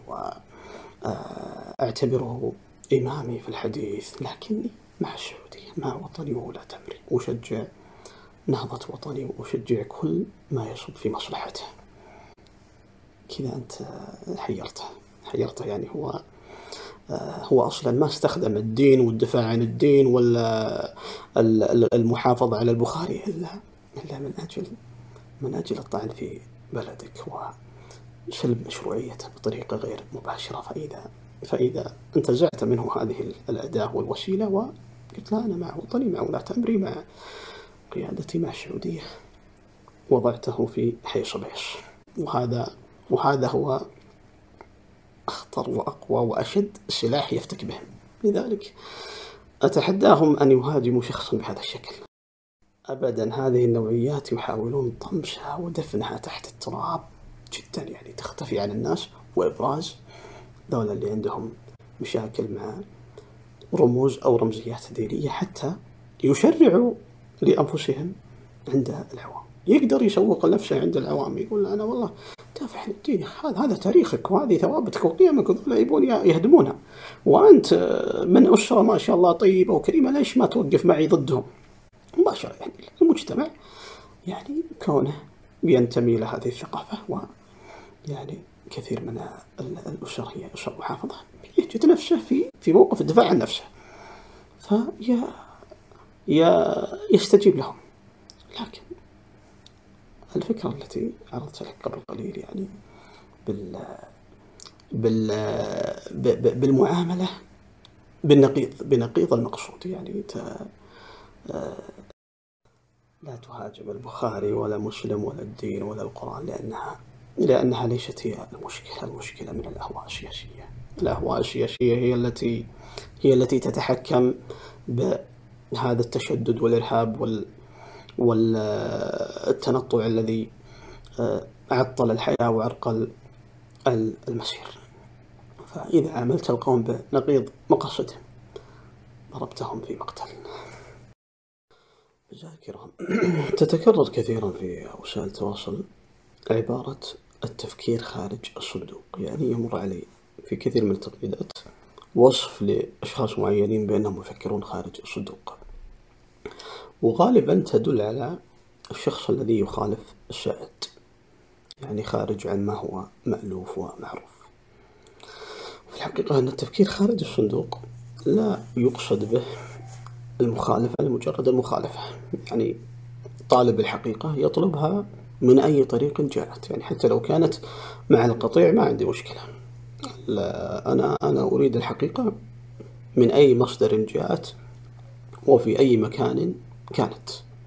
وأعتبره إمامي في الحديث، لكني مع السعودية، مع وطني وولاة أمري، أشجع نهضة وطني وأشجع كل ما يصب في مصلحته. كذا أنت حيرته. يعني هو أصلا ما استخدم الدين والدفاع عن الدين ولا المحافظة على البخاري إلا من أجل الطعن في بلدك وسلب مشروعيته بطريقة غير مباشرة. فإذا انتزعت منه هذه الأداة والوسيلة وقلت لا، أنا مع وطني، مع ولاة أمري، مع قيادتي، مع السعودية، وضعته في حيص بيص. وهذا هو أخطر وأقوى وأشد سلاح يفتك بهم. لذلك أتحداهم أن يهاجموا شخصا بهذا الشكل. أبدا. هذه النوعيات يحاولون طمسها ودفنها تحت التراب جدا، يعني تختفي عن الناس، وإبراز دولة اللي عندهم مشاكل مع رموز أو رمزيات دينية حتى يشرعوا لأنفسهم عند العوام. يقدر يسوق لنفسه عند العوام، يقول أنا والله دافع عن الدين، هذا تاريخك وهذه ثوابتك وقيمك، وذولا يبون يهدمونها، وأنت من أسرة ما شاء الله طيبة وكريمة، ليش ما توقف معي ضدهم مباشرة؟ يعني المجتمع يعني كونه ينتمي لهذه الثقافة، ويعني كثير من الأسر هي أسر محافظة، يجد نفسه في موقف الدفاع عن نفسه، يستجيب لهم. لكن الفكرة التي عرضت لك قبل قليل، يعني بالمعاملة بنقيض المقصود، يعني لا تهاجم البخاري ولا مسلم ولا الدين ولا القرآن، لأنها ليست هي المشكلة من الأهواء السياسية. الأهواء السياسية هي التي تتحكم بهذا التشدد والإرهاب والتنطع الذي عطل الحياة وعرقل المسير. فإذا عاملت القوم بنقيض مقاصدهم ضربتهم في مقتل. جزاك الكرام. تتكرر كثيرا في وسائل التواصل عبارة التفكير خارج الصندوق. يعني يمر علي في كثير من التغريدات وصف لأشخاص معينين بأنهم يفكرون خارج الصندوق، وغالبا تدل على الشخص الذي يخالف السائد، يعني خارج عن ما هو مألوف ومعروف. في الحقيقة أن التفكير خارج الصندوق لا يقصد به المخالفة لمجرد المخالفة، يعني طالب الحقيقة يطلبها من أي طريق جاءت، يعني حتى لو كانت مع القطيع ما عندي مشكلة، لا أنا أريد الحقيقة من أي مصدر جاءت وفي أي مكان كانت.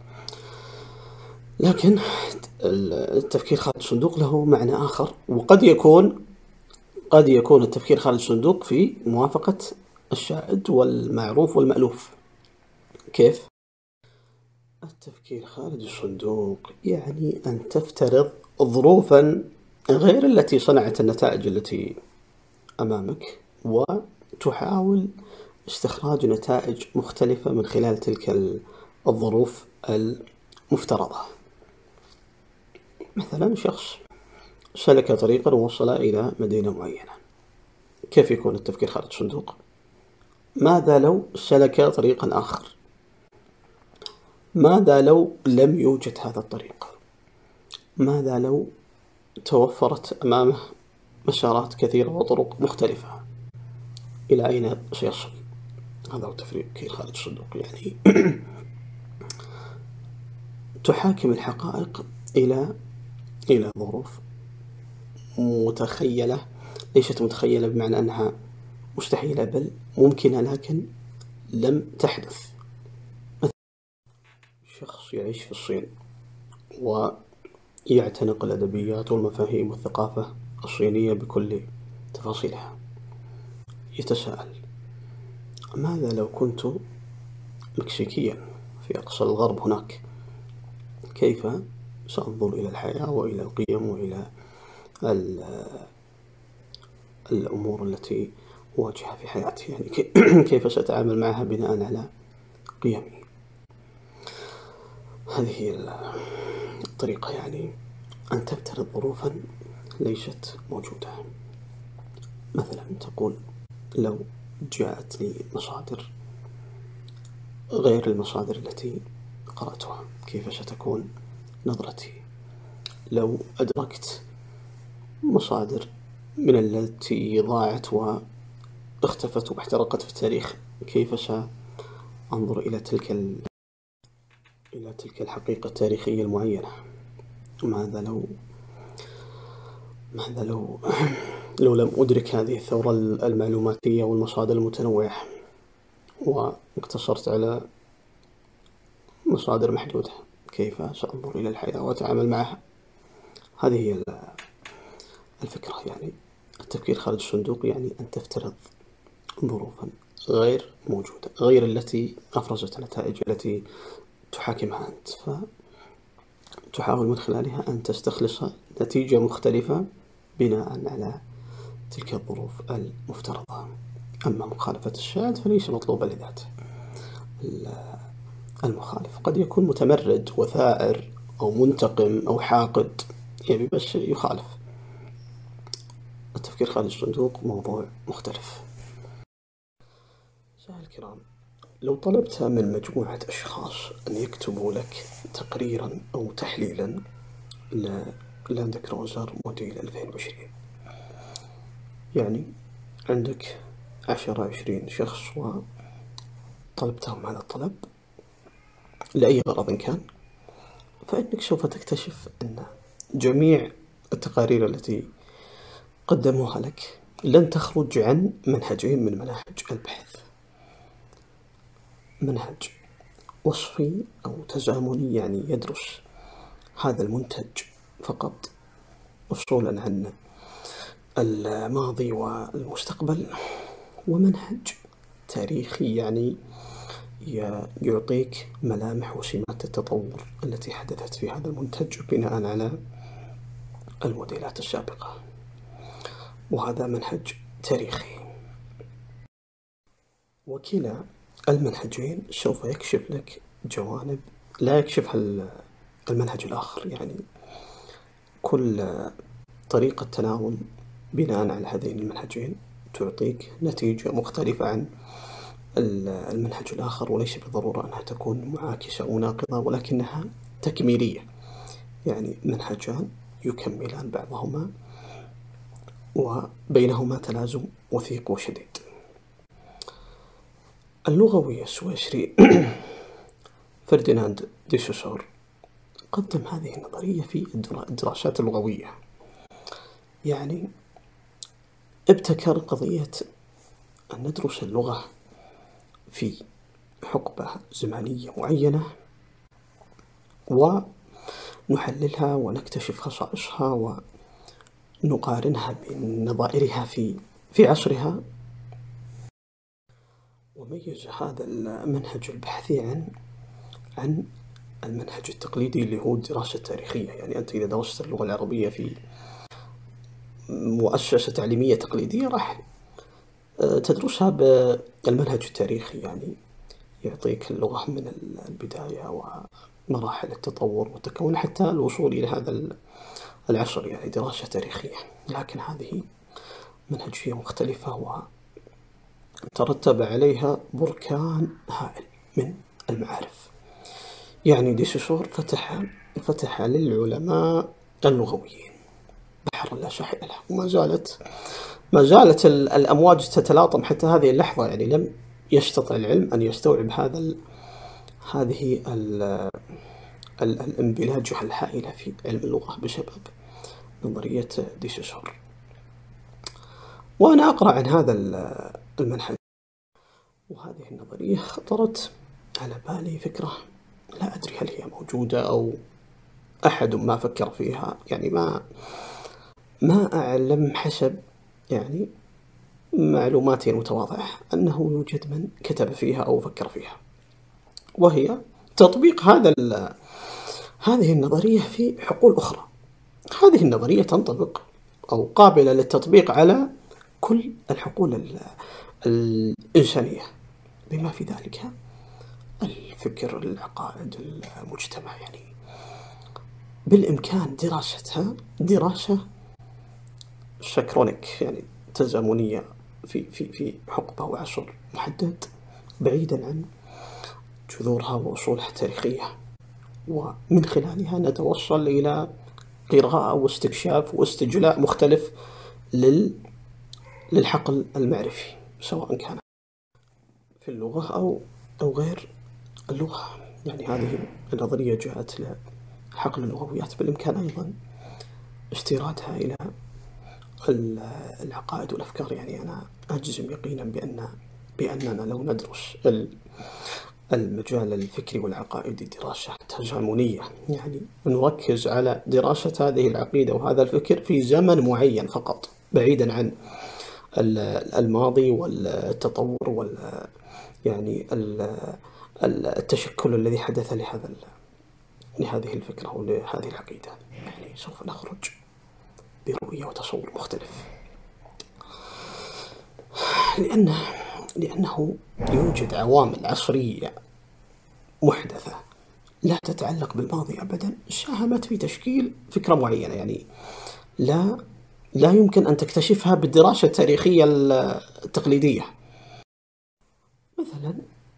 لكن التفكير خارج الصندوق له معنى آخر، وقد يكون التفكير خارج الصندوق في موافقة الشائد والمعروف والمألوف. كيف؟ التفكير خارج الصندوق يعني أن تفترض ظروفا غير التي صنعت النتائج التي أمامك، وتحاول استخراج نتائج مختلفة من خلال تلك الظروف المفترضة. مثلا شخص سلك طريقا ووصل إلى مدينة معينة، كيف يكون التفكير خارج الصندوق؟ ماذا لو سلك طريقا آخر؟ ماذا لو لم يوجد هذا الطريق؟ ماذا لو توفرت أمامه مسارات كثيرة وطرق مختلفة؟ إلى أين سيصل؟ هذا هو التفكير خارج الصندوق، يعني تحاكم الحقائق إلى ظروف متخيلة، ليست متخيلة بمعنى أنها مستحيلة، بل ممكنة لكن لم تحدث. مثلا شخص يعيش في الصين ويعتنق الأدبيات والمفاهيم والثقافة الصينية بكل تفاصيلها، يتساءل: ماذا لو كنت مكسيكيا في أقصى الغرب هناك؟ كيف سأنظر إلى الحياة وإلى القيم وإلى الأمور التي أواجهها في حياتي؟ يعني كيف سأتعامل معها بناء على قيمي؟ هذه هي الطريقة، يعني أن تفترض ظروفا ليست موجودة. مثلا تقول: لو جاءتني مصادر غير المصادر التي قرأتها كيف ستكون نظرتي؟ لو أدركت مصادر من التي ضاعت واختفت واحترقت في التاريخ، كيف سأنظر إلى تلك الحقيقة التاريخية المعينة؟ ماذا لو لم أدرك هذه الثورة المعلوماتية والمصادر المتنوعة واقتصرت على مصادر محدودة؟ كيف سأنظر إلى الحياة وأتعامل معها؟ هذه هي الفكرة، يعني التفكير خارج الصندوق يعني أن تفترض ظروفا غير موجودة، غير التي أفرزت النتائج التي تحاكمها أنت، فتحاول من خلالها أن تستخلص نتيجة مختلفة بناء على تلك الظروف المفترضة. أما مخالفة الشاذ فليس مطلوبة لذاته. المخالف قد يكون متمرد وثائر أو منتقم أو حاقد، يعني بس يخالف. التفكير خارج الصندوق موضوع مختلف. سائل الكرام، لو طلبت من مجموعة أشخاص أن يكتبوا لك تقريرا أو تحليلا لاند كروزر موديل 2020، يعني عندك 10-20 شخص وطلبتهم هذا الطلب لأي غرض كان، فإنك سوف تكتشف أن جميع التقارير التي قدموها لك لن تخرج عن منهجين من مناهج البحث: منهج وصفي أو تزامني، يعني يدرس هذا المنتج فقط مفصولا عن الماضي والمستقبل، ومنهج تاريخي، يعني يعطيك ملامح وسمات التطور التي حدثت في هذا المنتج بناء على الموديلات السابقة، وهذا منهج تاريخي. وكلا المنهجين سوف يكشف لك جوانب لا يكشفها المنهج الآخر، يعني كل طريقة تناول بناء على هذين المنهجين تعطيك نتيجة مختلفة عن المنهج الآخر، وليس بالضرورة أنها تكون معاكسة أو ناقضة، ولكنها تكميلية، يعني منهجان يكملان بعضهما وبينهما تلازم وثيق وشديد. اللغوي السويسري فرديناند دي سوسور قدم هذه النظرية في الدراسات اللغوية، يعني ابتكر قضية أن ندرس اللغة في حقبة زمنية معينة ونحللها ونكتشف خصائصها ونقارنها بنظائرها في عصرها. وميز هذا المنهج البحثي عن المنهج التقليدي اللي هو الدراسة التاريخية. يعني أنت إذا درست اللغة العربية في مؤسسة تعليمية تقليدية راح تدرسها بالمنهج التاريخي، يعني يعطيك اللغة من البداية ومراحل التطور والتكون حتى الوصول إلى هذا العصر، يعني دراسة تاريخية. لكن هذه منهجية مختلفة وترتب عليها بركان هائل من المعارف. يعني دي سوسور فتح للعلماء اللغويين بحر لا ساحل له، وما زالت الأمواج تتلاطم حتى هذه اللحظة. يعني لم يستطع العلم أن يستوعب هذه الانبلاجة الهائلة في علم اللغة بسبب نظرية دي سوسور. وأنا أقرأ عن هذا المنهج وهذه النظرية خطرت على بالي فكرة لا أدري هل هي موجودة أو أحد ما فكر فيها، يعني ما أعلم حسب يعني معلوماتي المتواضعة أنه يوجد من كتب فيها أو فكر فيها، وهي تطبيق هذه النظرية في حقول أخرى. هذه النظرية تنطبق أو قابلة للتطبيق على كل الحقول الإنسانية بما في ذلك الفكر، العقائد، المجتمع. يعني بالإمكان دراستها دراسة شكرونيك، يعني تزامنية في حقبة وعصر محدد بعيدا عن جذورها وأصولها التاريخية، ومن خلالها نتوصل إلى قراءة واستكشاف واستجلاء مختلف للحقل المعرفي، سواء كان في اللغة أو غير اللغة. يعني هذه النظرية جاءت لحقل اللغويات، بالإمكان أيضا استيرادها إلى العقائد والأفكار. يعني أنا أجزم يقينا بأننا لو ندرس المجال الفكري والعقائدي دراسة تزامنية، يعني نركز على دراسة هذه العقيدة وهذا الفكر في زمن معين فقط بعيدا عن الماضي والتطور يعني التشكل الذي حدث لهذه الفكرة ولهذه العقيدة، يعني سوف نخرج برؤية وتصور مختلف. لأنه يوجد عوامل عصرية محدثة لا تتعلق بالماضي أبدا ساهمت في تشكيل فكرة معينة، يعني لا يمكن أن تكتشفها بالدراسة التاريخية التقليدية. مثلا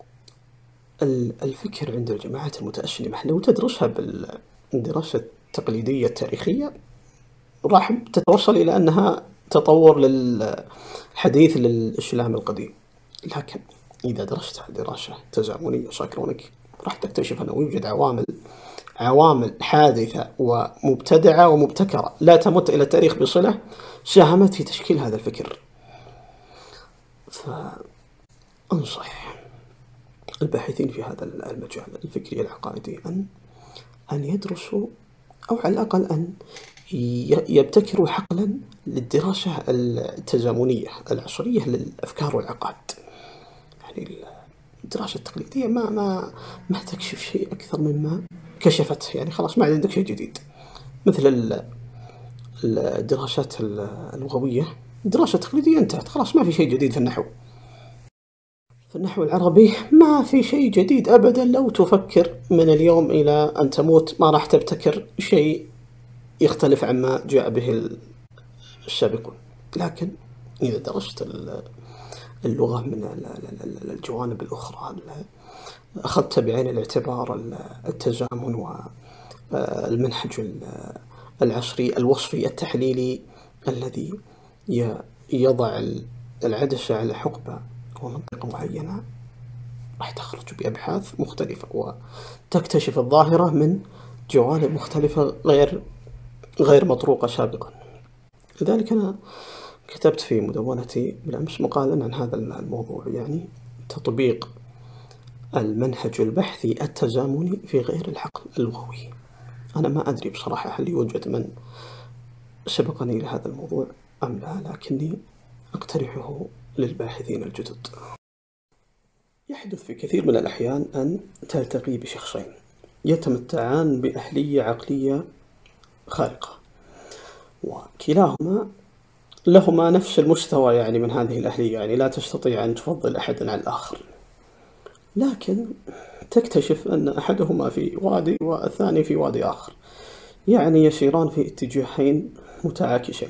الفكر عند الجماعات المتأسلمة لو تدرسها بالدراسة التقليدية التاريخية راح تتوصل إلى أنها تطور للحديث للإسلام القديم. لكن إذا درستها دراسة تزامنية سايكرونيك راح تكتشف أنه يوجد عوامل حادثة ومبتدعة ومبتكرة لا تمت إلى التاريخ بصلة ساهمت في تشكيل هذا الفكر. فأنصح الباحثين في هذا المجال الفكري العقائدي أن يدرسوا أو على الأقل أن يبتكروا حقلا للدراسة التزامنية العصرية للأفكار والعقائد. يعني الدراسة التقليدية ما تكشف شيء أكثر مما كشفت، يعني خلاص ما عندك شيء جديد. مثل الدراسات اللغوية، الدراسة التقليدية انتهت خلاص ما في شيء جديد في النحو. في النحو العربي ما في شيء جديد أبدا، لو تفكر من اليوم إلى أن تموت ما راح تبتكر شيء يختلف عما جاء به السابقون. لكن إذا درست اللغة من الجوانب الأخرى، أخذت بعين الاعتبار التزامن والمنهج العصري الوصفي التحليلي الذي يضع العدسة على حقبة ومنطقة معينة، راح تخرج بأبحاث مختلفة وتكتشف الظاهرة من جوانب مختلفة غير مطروقة سابقا. لذلك أنا كتبت في مدونتي بالأمس مقالا عن هذا الموضوع، يعني تطبيق المنهج البحثي التزامني في غير العقل اللغوي. أنا ما أدري بصراحة هل يوجد من سبقني لهذا الموضوع أم لا، لكني أقترحه للباحثين الجدد. يحدث في كثير من الأحيان أن تلتقي بشخصين يتمتعان بأهلية عقلية خارقة، وكلاهما لهما نفس المستوى يعني من هذه الأهلية، يعني لا تستطيع أن تفضل أحدا عن الآخر، لكن تكتشف أن أحدهما في وادي والثاني في وادي آخر، يعني يسيران في اتجاهين متعاكسين،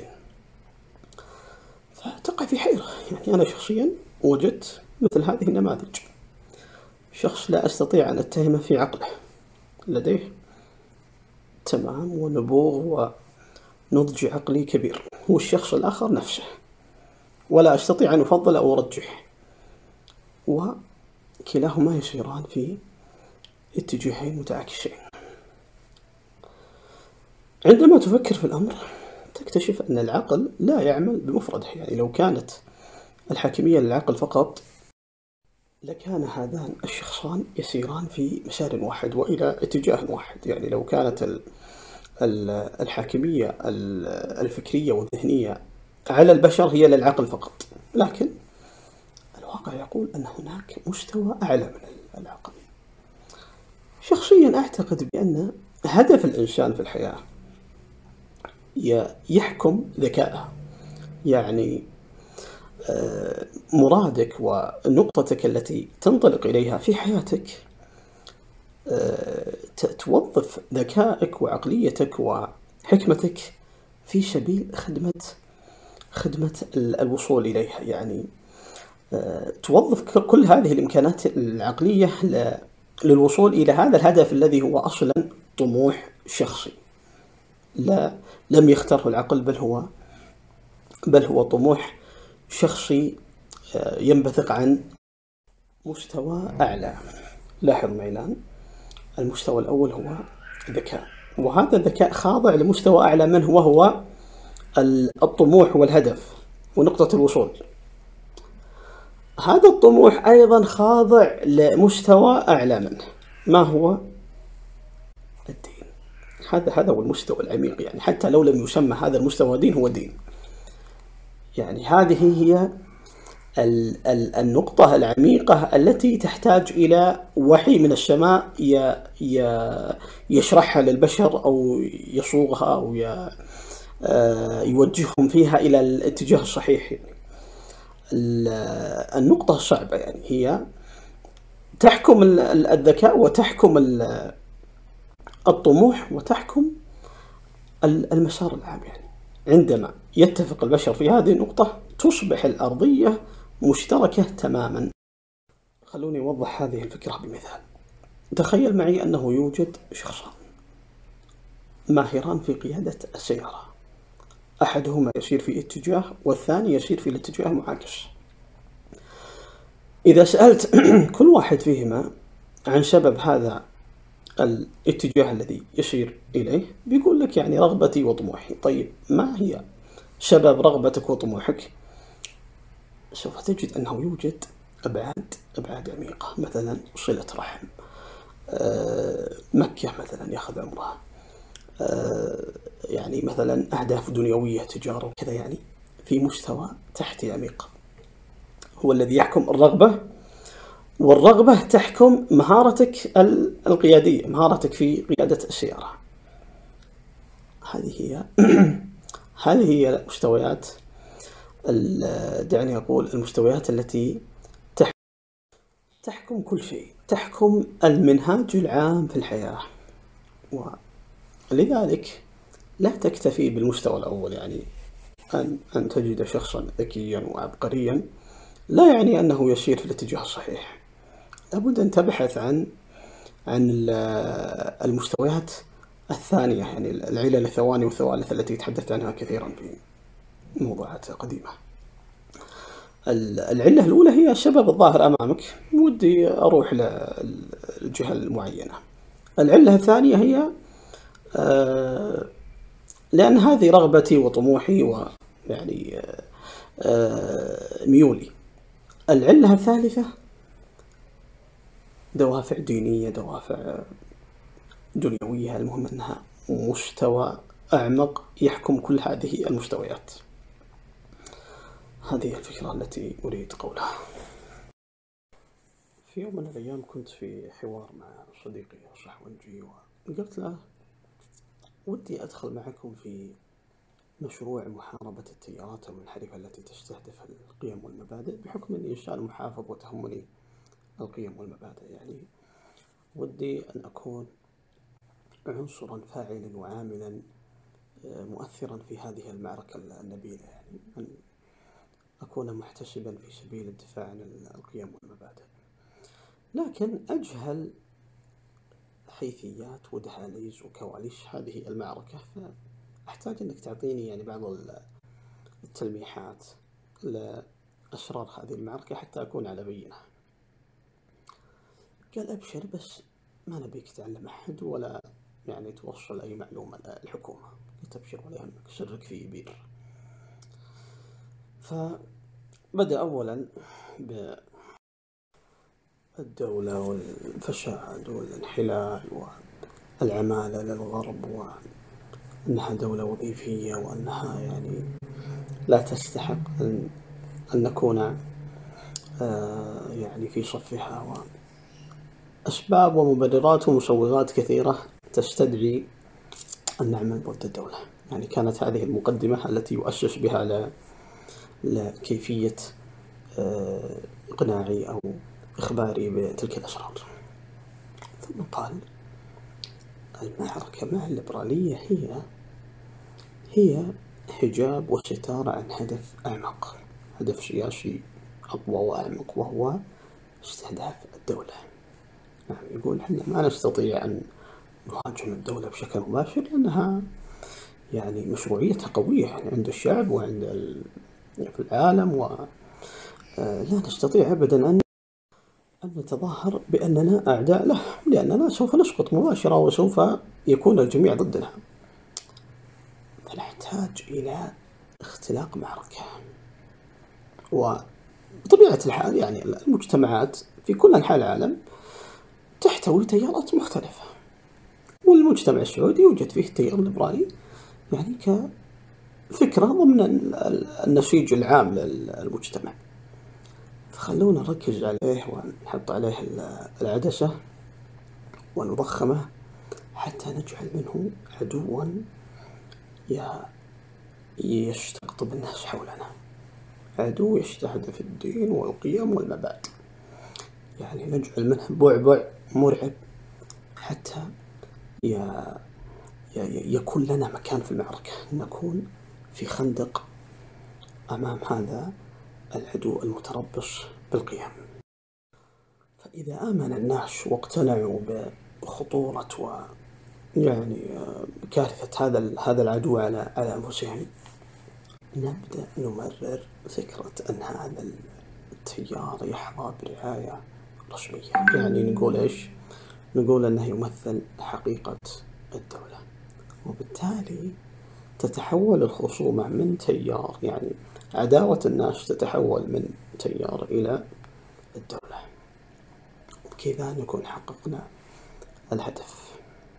فتقع في حيرة. يعني أنا شخصيا وجدت مثل هذه النماذج، شخص لا أستطيع أن أتهمه في عقله، لديه تمام ونبوغ ونضج عقلي كبير، والشخص الآخر نفسه، ولا أستطيع أن أفضل أو أرجح، وكلاهما يسيران في اتجاهين متعاكسين. عندما تفكر في الأمر تكتشف أن العقل لا يعمل بمفرده، يعني لو كانت الحاكمية للعقل فقط لكان هذان الشخصان يسيران في مسار واحد وإلى اتجاه واحد. يعني لو كانت الحاكمية الفكرية والذهنية على البشر هي للعقل فقط، لكن الواقع يقول أن هناك مستوى أعلى من العقل. شخصيا أعتقد بأن هدف الإنسان في الحياة يحكم ذكائه، يعني مرادك ونقطتك التي تنطلق إليها في حياتك توظف ذكائك وعقليتك وحكمتك في سبيل خدمة الوصول إليها، يعني توظف كل هذه الإمكانات العقلية للوصول إلى هذا الهدف الذي هو أصلا طموح شخصي لم يختاره العقل، بل هو طموح شخصي ينبثق عن مستوى أعلى. لاحظ معي الآن، المستوى الأول هو الذكاء، وهذا الذكاء خاضع لمستوى أعلى منه وهو الطموح والهدف ونقطة الوصول. هذا الطموح أيضا خاضع لمستوى أعلى منه، ما هو الدين. هذا هو المستوى العميق، يعني حتى لو لم يسمى هذا المستوى دين هو دين. يعني هذه هي النقطة العميقة التي تحتاج إلى وحي من السماء يشرحها للبشر أو يصوغها أو يوجههم فيها إلى الاتجاه الصحيح. يعني النقطة الصعبة يعني هي تحكم الذكاء وتحكم الطموح وتحكم المسار العام. يعني عندما يتفق البشر في هذه النقطة تصبح الأرضية مشتركة تماما. خلوني أوضح هذه الفكرة بمثال. تخيل معي أنه يوجد شخصان ماهران في قيادة السيارة، أحدهما يسير في اتجاه والثاني يسير في الاتجاه المعاكس. إذا سألت كل واحد فيهما عن سبب هذا الاتجاه الذي يسير إليه بيقول لك يعني رغبتي وطموحي. طيب ما هي سبب رغبتك وطموحك؟ سوف تجد أنه يوجد أبعاد عميقة، مثلا صلة رحم، مكة مثلا يأخذ عمرها، يعني مثلا أهداف دنيوية، تجارة وكذا، يعني في مستوى تحتي عميق هو الذي يحكم الرغبة، والرغبة تحكم مهارتك القيادية، مهارتك في قيادة السيارة. هذه هي مستويات، دعني أقول المستويات التي تحكم كل شيء، تحكم المنهاج العام في الحياة. ولذلك لا تكتفي بالمستوى الأول، يعني أن تجد شخصا ذكيا وعبقريا لا يعني أنه يسير في الاتجاه الصحيح. لابد أن تبحث عن المستويات الثانية، يعني العلل الثواني والثوالث التي تحدثت عنها كثيرا في موضوعات قديمة. العلة الأولى هي السبب الظاهر أمامك، ودي أروح للجهة المعينة. العلة الثانية هي لأن هذه رغبتي وطموحي ويعني ميولي. العلة الثالثة دوافع دينية، دوافع دنيوية، المهم أنها مستوى أعمق يحكم كل هذه المستويات. هذه الفكرة التي أريد قولها. في يوم من الأيام كنت في حوار مع صديقي الصحونجي، وقلت له ودي أدخل معكم في مشروع محاربة التيارات المنحرفة التي تستهدف القيم والمبادئ، بحكم أني إنسان محافظ وتهمني القيم والمبادئ. يعني ودي أن أكون عنصرا فاعلا وعاملا مؤثرا في هذه المعركة النبيلة، يعني أن أكون محتسبا في سبيل الدفاع عن القيم والمبادئ. لكن أجهل حيثيات ودهاليز وكواليس هذه المعركة، فأحتاج أنك تعطيني يعني بعض التلميحات لأسرار هذه المعركة حتى أكون على بينة. قال أبشر، بس ما نبيك تعلم أحد ولا يعني توصل أي معلومة للحكومة. قلت أبشر ولا يهمك، سرك في بير. فبدأ أولا بالدولة والفساد والانحلال والعمالة للغرب، وأنها دولة وظيفية، وأنها يعني لا تستحق أن نكون يعني في صفها، وأسباب ومبررات ومسوغات كثيرة تستدعي أن نعمل ضد الدولة. يعني كانت هذه المقدمة التي يؤسس بها لكيفية إقناعي أو إخباري بتلك الأسرار. ثم قال المعركة مع الليبرالية هي حجاب وستار عن هدف أعمق، هدف سياسي أقوى وأعمق، وهو استهداف الدولة. يعني يقول احنا ما نستطيع أن نهاجم الدولة بشكل مباشر لأنها يعني مشروعيتها قوية يعني عند الشعب وعند في العالم، ولا نستطيع أبدا أن نتظاهر بأننا أعداء له، لأننا سوف نسقط مباشرة وسوف يكون الجميع ضدنا. فنحتاج إلى اختلاق معركة. وبطبيعة الحال يعني المجتمعات في كل أنحاء العالم تحتوي تيارات مختلفة، والمجتمع السعودي يوجد فيه التيار الليبرالي يعني كفكرة ضمن النسيج العام للمجتمع. فخلونا نركز عليه ونحط عليه العدسة ونضخمه حتى نجعل منه عدوا يستقطب الناس حولنا، عدو يستهدف الدين والقيم والمبادئ. يعني نجعل منه بعبع مرعب حتى يكون لنا مكان في المعركة، نكون في خندق أمام هذا العدو المتربص بالقيم. فإذا آمن الناس واقتنعوا بخطورة ويعني كارثة هذا العدو على أنفسهم، نبدأ نمرر فكرة أن هذا التيار يحظى برعاية رسمية. يعني نقول إيش؟ نقول أنه يمثل حقيقة الدولة، وبالتالي تتحول الخصومة من تيار، يعني عداوة الناس تتحول من تيار إلى الدولة، وبكذا نكون حققنا الهدف.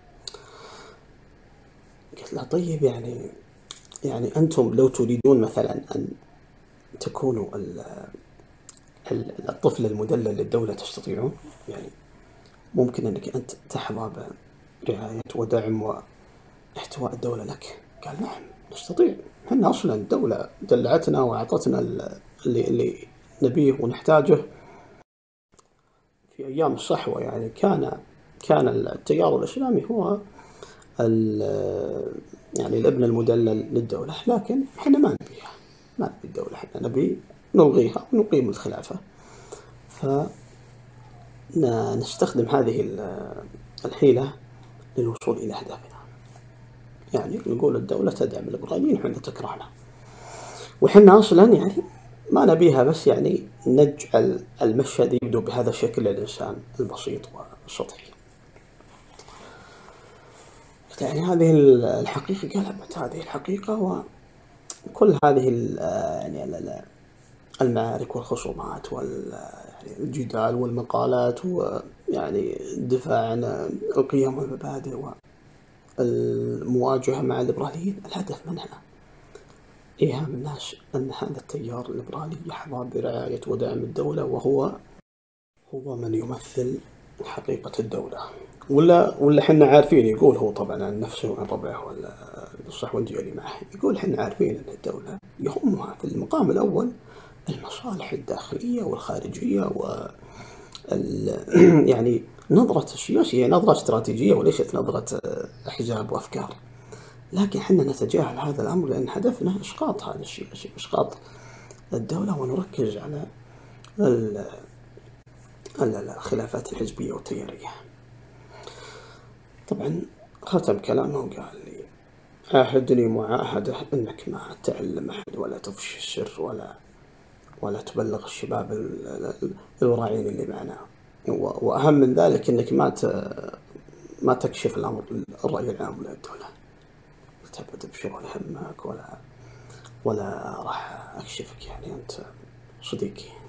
قلت له طيب يعني أنتم لو تريدون مثلا أن تكونوا الطفل المدلل للدولة تستطيعون؟ يعني ممكن أنك أنت تحظى برعاية ودعم واحتواء الدولة لك؟ قال نعم نستطيع، احنا أصلا الدولة دلعتنا وأعطتنا اللي نبيه ونحتاجه. في أيام الصحوة يعني كان التيار الإسلامي هو يعني الابن المدلل للدولة، لكن احنا ما نبيها، ما نبي الدولة، احنا نبي نلغيها ونقيم الخلافة. فنستخدم هذه الحيلة للوصول إلى أهدافنا. يعني نقول الدولة تدعم الليبراليين وحنا تكرهنا، وحنا أصلا يعني ما نبيها، بس يعني نجعل المشهد يبدو بهذا الشكل للإنسان البسيط والسطحي. يعني هذه الحقيقة قلبت هذه الحقيقة، وكل هذه يعني المعارك والخصومات والجدال والمقالات، ويعني الدفاع عن القيم والمبادئ والمواجهة مع الليبراليين، الهدف منها إيهام الناس أن هذا التيار الليبرالي يحظى برعاية ودعم الدولة، وهو من يمثل حقيقة الدولة. ولا حنا عارفين، يقول هو طبعا عن نفسه وعن ربعه ولا الصحوندية اللي معه، يقول حنا عارفين أن الدولة يهمها في المقام الأول المصالح الداخلية والخارجية يعني نظرة سياسية، نظرة استراتيجية وليست نظرة أحزاب وأفكار. لكن حنا نتجاهل هذا الأمر لأن هدفنا إسقاط هذا السياسي، إسقاط الدولة، ونركز على الخلافات الحزبية والتيارية. طبعا ختم كلامه وقال لي: عاهدني معاهدة أنك ما تعلم أحد ولا تفشي السر ولا تبلغ الشباب الوراعين اللي معنا، وأهم من ذلك أنك ما تكشف الأمر الرأي العام للدولة. قلت: أبشر ولا يهمك ولا راح أكشفك، يعني أنت صديقي.